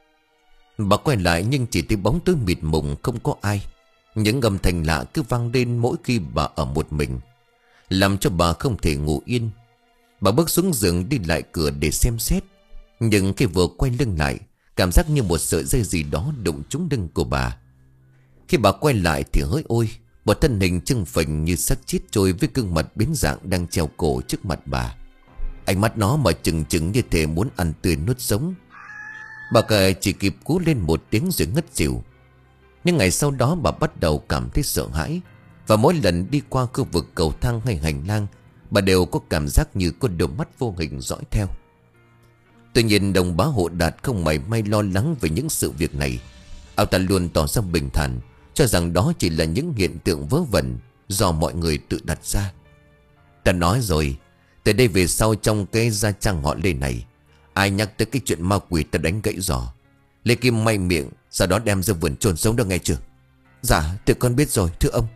Bà quay lại nhưng chỉ thấy bóng tối mịt mùng, không có ai. Những âm thanh lạ cứ vang lên mỗi khi bà ở một mình, làm cho bà không thể ngủ yên. Bà bước xuống giường đi lại cửa để xem xét, nhưng khi vừa quay lưng lại, cảm giác như một sợi dây gì đó đụng trúng lưng của bà. Khi bà quay lại thì hỡi ôi, một thân hình trưng phình như xác chết trôi với gương mặt biến dạng đang treo cổ trước mặt bà. Ánh mắt nó mà trừng trừng như thể muốn ăn tươi nuốt sống. Bà cả chỉ kịp cú lên một tiếng rồi ngất xỉu. Nhưng ngày sau đó bà bắt đầu cảm thấy sợ hãi, và mỗi lần đi qua khu vực cầu thang hay hành lang, bà đều có cảm giác như có đôi mắt vô hình dõi theo. Tuy nhiên đồng bá Hộ Đạt không mảy may lo lắng về những sự việc này. Ông ta luôn tỏ ra bình thản, cho rằng đó chỉ là những hiện tượng vớ vẩn do mọi người tự đặt ra. Ta nói rồi, từ đây về sau trong cái gia trang họ Lê này, ai nhắc tới cái chuyện ma quỷ ta đánh gãy giò. Lê Kim may miệng, sau đó đem ra vườn chôn sống đó nghe chưa? Dạ, tụi con biết rồi, thưa ông.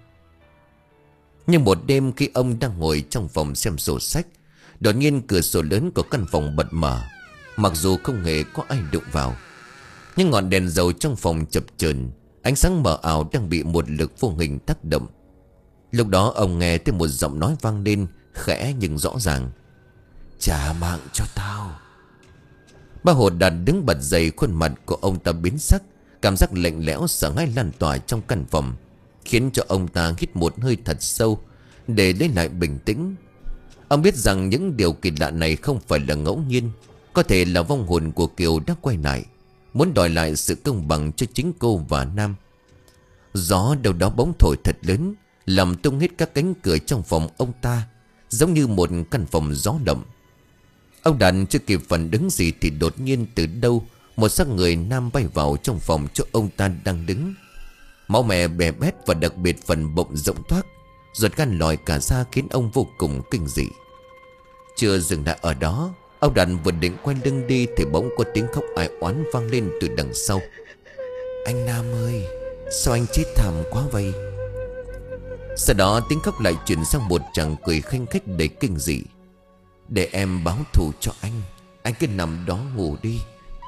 Nhưng một đêm khi ông đang ngồi trong phòng xem sổ sách, đột nhiên cửa sổ lớn của căn phòng bật mở. Mặc dù không hề có ai đụng vào, nhưng ngọn đèn dầu trong phòng chập chờn, ánh sáng mờ ảo đang bị một lực vô hình tác động. Lúc đó ông nghe thấy một giọng nói vang lên, khẽ nhưng rõ ràng: trả mạng cho tao. Bá Hộ Đạt đứng bật dậy, khuôn mặt của ông ta biến sắc. Cảm giác lạnh lẽo sợ hãi lan tỏa trong căn phòng, khiến cho ông ta hít một hơi thật sâu để lấy lại bình tĩnh. Ông biết rằng những điều kỳ lạ này không phải là ngẫu nhiên. Có thể là vong hồn của Kiều đã quay lại, muốn đòi lại sự công bằng cho chính cô và Nam. Gió đâu đó bỗng thổi thật lớn, làm tung hết các cánh cửa trong phòng ông ta, giống như một căn phòng gió động. Ông Đạt chưa kịp phản ứng gì thì đột nhiên từ đâu một xác người nam bay vào trong phòng chỗ ông ta đang đứng. Máu me bè bét và đặc biệt phần bụng rộng thoát, ruột gan lòi cả ra khiến ông vô cùng kinh dị. Chưa dừng lại ở đó, ông Đạt vừa định quay lưng đi thì bỗng có tiếng khóc ai oán vang lên từ đằng sau. Anh Nam ơi, sao anh chết thảm quá vậy? Sau đó tiếng khóc lại chuyển sang một chàng cười khanh khách đầy kinh dị. Để em báo thù cho anh, anh cứ nằm đó ngủ đi.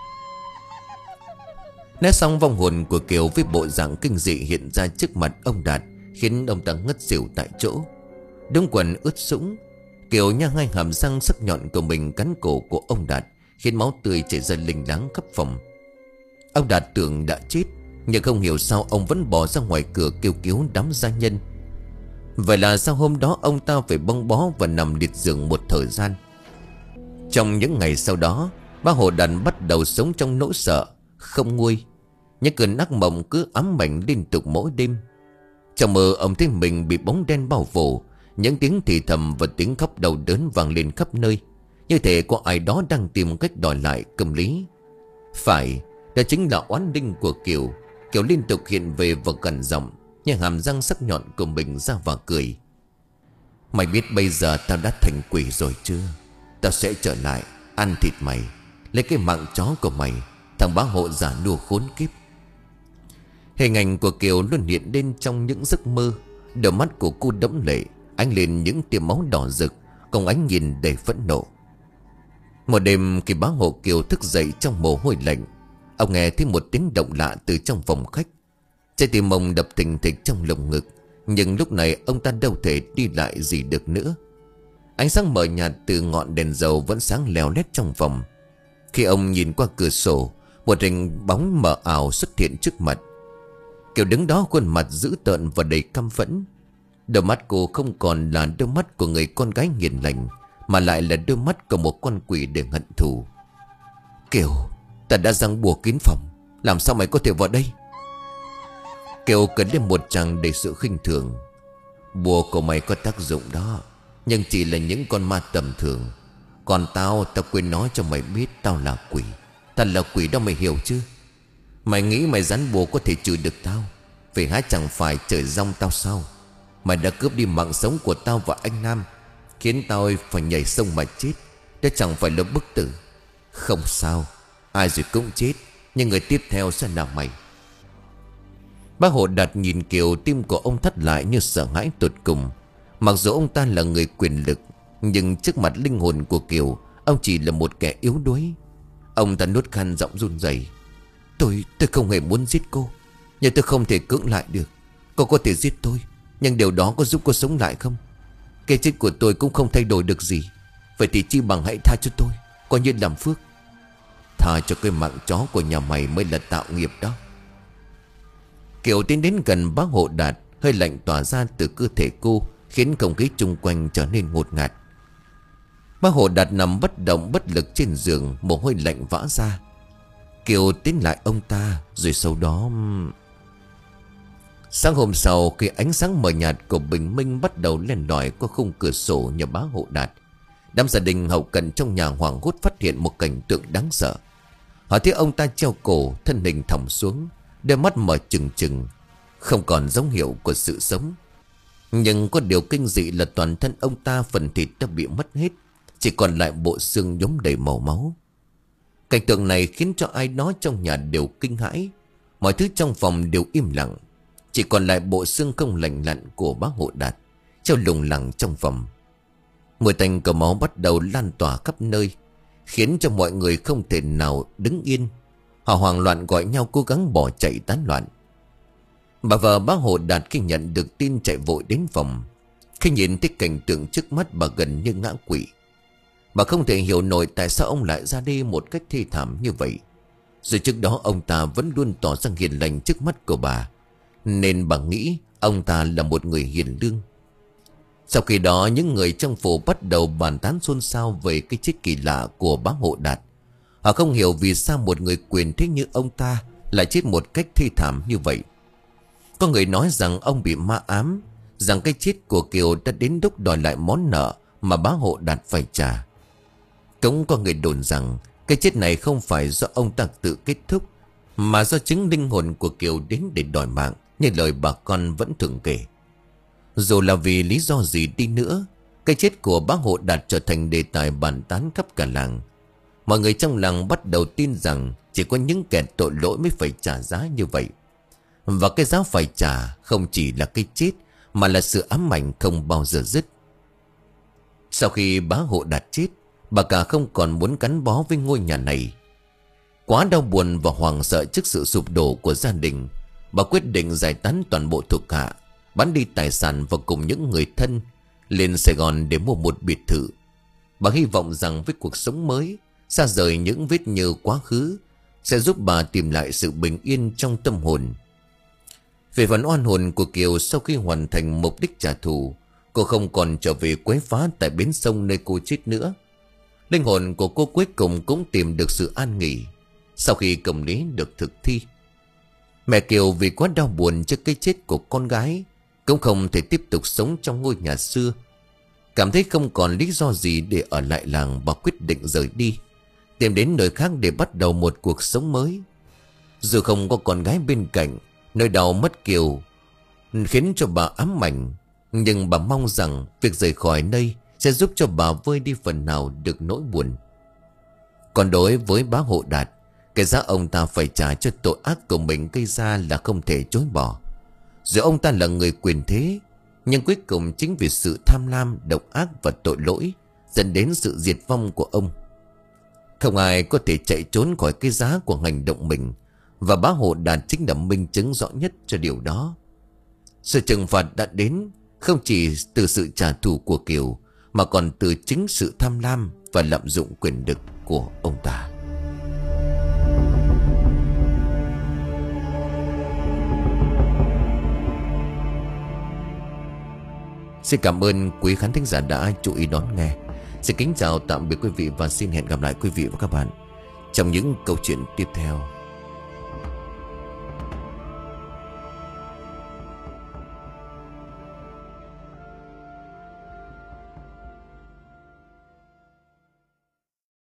Nói xong, vong hồn của Kiều với bộ dạng kinh dị hiện ra trước mặt ông Đạt, khiến ông ta ngất xỉu tại chỗ. Đúng quần ướt sũng, Kiều nhang hai hàm răng sắc nhọn của mình cắn cổ của ông Đạt, khiến máu tươi chảy ra linh láng khắp phòng. Ông Đạt tưởng đã chết, Nhưng không hiểu sao ông vẫn bỏ ra ngoài cửa kêu cứu đám gia nhân. Vậy là sau hôm đó ông ta phải băng bó và nằm liệt giường một thời gian. Trong những ngày sau đó, bác Hồ Đạt bắt đầu sống trong nỗi sợ không nguôi. Những cơn ác mộng cứ ám ảnh liên tục mỗi đêm. Trong mơ ông thấy mình bị bóng đen bao phủ. Những tiếng thì thầm và tiếng khóc đau đớn vang lên khắp nơi, như thể có ai đó đang tìm cách đòi lại công lý. Phải, đó chính là oán linh của Kiều. Kiều liên tục hiện về và gần giọng, nhưng hàm răng sắc nhọn của mình ra và cười. Mày biết bây giờ tao đã thành quỷ rồi chưa? Tao sẽ trở lại ăn thịt mày, lấy cái mạng chó của mày, thằng bá hộ giả nua khốn kiếp. Hình ảnh của Kiều luôn hiện lên trong những giấc mơ. Đôi mắt của cô đẫm lệ, ánh lên những tia máu đỏ rực, cùng ánh nhìn đầy phẫn nộ. Một đêm khi bá hộ Kiều thức dậy trong mồ hôi lạnh, ông nghe thấy một tiếng động lạ từ trong phòng khách. Trái tim ông đập thình thịch trong lồng ngực, nhưng lúc này ông ta đâu thể đi lại gì được nữa. Ánh sáng mờ nhạt từ ngọn đèn dầu vẫn sáng leo lét trong phòng. Khi ông nhìn qua cửa sổ, một hình bóng mờ ảo xuất hiện trước mặt. Kiều đứng đó, khuôn mặt dữ tợn và đầy căm phẫn. Đôi mắt cô không còn là đôi mắt của người con gái hiền lành, mà lại là đôi mắt của một con quỷ để hận thù. Kiều, ta đã răng bùa kín phòng, làm sao mày có thể vào đây? Kiều cần lên một tràng đầy sự khinh thường. Bùa của mày có tác dụng đó, nhưng chỉ là những con ma tầm thường. Còn tao, tao quên nói cho mày biết tao là quỷ. Ta là quỷ đó, mày hiểu chứ? Mày nghĩ mày dán bùa có thể trừ được tao? Vì há chẳng phải trời giông tao sao? Mày đã cướp đi mạng sống của tao và anh Nam, khiến tao phải nhảy sông mà chết. Đó chẳng phải là bức tử. Không sao, ai rồi cũng chết, nhưng người tiếp theo sẽ là mày. Bác Hồ Đạt nhìn Kiều, tim của ông thắt lại như sợ hãi tột cùng. Mặc dù ông ta là người quyền lực, nhưng trước mặt linh hồn của Kiều, ông chỉ là một kẻ yếu đuối. Ông ta nuốt khăn, giọng run rẩy. Tôi, tôi không hề muốn giết cô, nhưng tôi không thể cưỡng lại được. Cô có thể giết tôi, nhưng điều đó có giúp cô sống lại không? Cái chết của tôi cũng không thay đổi được gì. Vậy thì chi bằng hãy tha cho tôi, coi như làm phước. Tha cho cái mạng chó của nhà mày mới là tạo nghiệp đó. Kiều tiến đến gần bác Hộ Đạt, hơi lạnh tỏa ra từ cơ thể cô, khiến không khí chung quanh trở nên ngột ngạt. Bác Hộ Đạt nằm bất động bất lực trên giường, mồ hôi lạnh vã ra. Kiều tiến lại ông ta, rồi sau đó... Sáng hôm sau, khi ánh sáng mờ nhạt của bình minh bắt đầu len lỏi qua khung cửa sổ nhà bá Hộ Đạt, đám gia đình hậu cận trong nhà hoảng hốt phát hiện một cảnh tượng đáng sợ. Họ thấy ông ta treo cổ, thân hình thõng xuống, đôi mắt mở trừng trừng, không còn dấu hiệu của sự sống. Nhưng có điều kinh dị là toàn thân ông ta phần thịt đã bị mất hết, chỉ còn lại bộ xương nhúm đầy màu máu. Cảnh tượng này khiến cho ai đó trong nhà đều kinh hãi. Mọi thứ trong phòng đều im lặng, chỉ còn lại bộ xương không lành lặn của bác Hộ Đạt treo lủng lẳng trong phòng. Mùi tanh của máu bắt đầu lan tỏa khắp nơi, khiến cho mọi người không thể nào đứng yên. Họ hoảng loạn gọi nhau cố gắng bỏ chạy tán loạn. Bà vợ bác Hộ Đạt khi nhận được tin chạy vội đến phòng. Khi nhìn thấy cảnh tượng trước mắt, bà gần như ngã quỵ. Bà không thể hiểu nổi tại sao ông lại ra đi một cách thê thảm như vậy. Rồi trước đó ông ta vẫn luôn tỏ ra hiền lành trước mắt của bà, nên bà nghĩ ông ta là một người hiền lương. Sau khi đó, những người trong phủ bắt đầu bàn tán xôn xao về cái chết kỳ lạ của bác Hộ Đạt. Họ không hiểu vì sao một người quyền thế như ông ta lại chết một cách thê thảm như vậy. Có người nói rằng ông bị ma ám, rằng cái chết của Kiều đã đến lúc đòi lại món nợ mà bá Hộ Đạt phải trả. Cũng có người đồn rằng cái chết này không phải do ông ta tự kết thúc, mà do chính linh hồn của Kiều đến để đòi mạng, như lời bà con vẫn thường kể. Dù là vì lý do gì đi nữa, cái chết của bá Hộ Đạt trở thành đề tài bàn tán khắp cả làng. Mọi người trong làng bắt đầu tin rằng chỉ có những kẻ tội lỗi mới phải trả giá như vậy. Và cái giá phải trả không chỉ là cái chết, mà là sự ám ảnh không bao giờ dứt. Sau khi bá Hộ Đạt chết, bà cả không còn muốn gắn bó với ngôi nhà này. Quá đau buồn và hoảng sợ trước sự sụp đổ của gia đình, bà quyết định giải tán toàn bộ thuộc hạ, bán đi tài sản và cùng những người thân lên Sài Gòn để mua một biệt thự. Bà hy vọng rằng với cuộc sống mới, xa rời những vết nhơ quá khứ, sẽ giúp bà tìm lại sự bình yên trong tâm hồn. Về phần oan hồn của Kiều, sau khi hoàn thành mục đích trả thù, cô không còn trở về quấy phá tại bến sông nơi cô chết nữa. Linh hồn của cô cuối cùng cũng tìm được sự an nghỉ sau khi công lý được thực thi. Mẹ Kiều vì quá đau buồn trước cái chết của con gái, cũng không thể tiếp tục sống trong ngôi nhà xưa. Cảm thấy không còn lý do gì để ở lại làng, bà quyết định rời đi, tìm đến nơi khác để bắt đầu một cuộc sống mới. Dù không có con gái bên cạnh, nỗi đau mất Kiều khiến cho bà ám ảnh, nhưng bà mong rằng việc rời khỏi đây sẽ giúp cho bà vơi đi phần nào được nỗi buồn. Còn đối với bá Hộ Đạt, cái giá ông ta phải trả cho tội ác của mình gây ra là không thể chối bỏ. Dù ông ta là người quyền thế, nhưng cuối cùng chính vì sự tham lam, độc ác và tội lỗi dẫn đến sự diệt vong của ông. Không ai có thể chạy trốn khỏi cái giá của hành động mình, và bá Hộ Đạt chính là minh chứng rõ nhất cho điều đó. Sự trừng phạt đã đến không chỉ từ sự trả thù của Kiều, mà còn từ chính sự tham lam và lạm dụng quyền lực của ông ta. Xin cảm ơn quý khán thính giả đã chú ý đón nghe. Xin kính chào tạm biệt quý vị và xin hẹn gặp lại quý vị và các bạn trong những câu chuyện tiếp theo.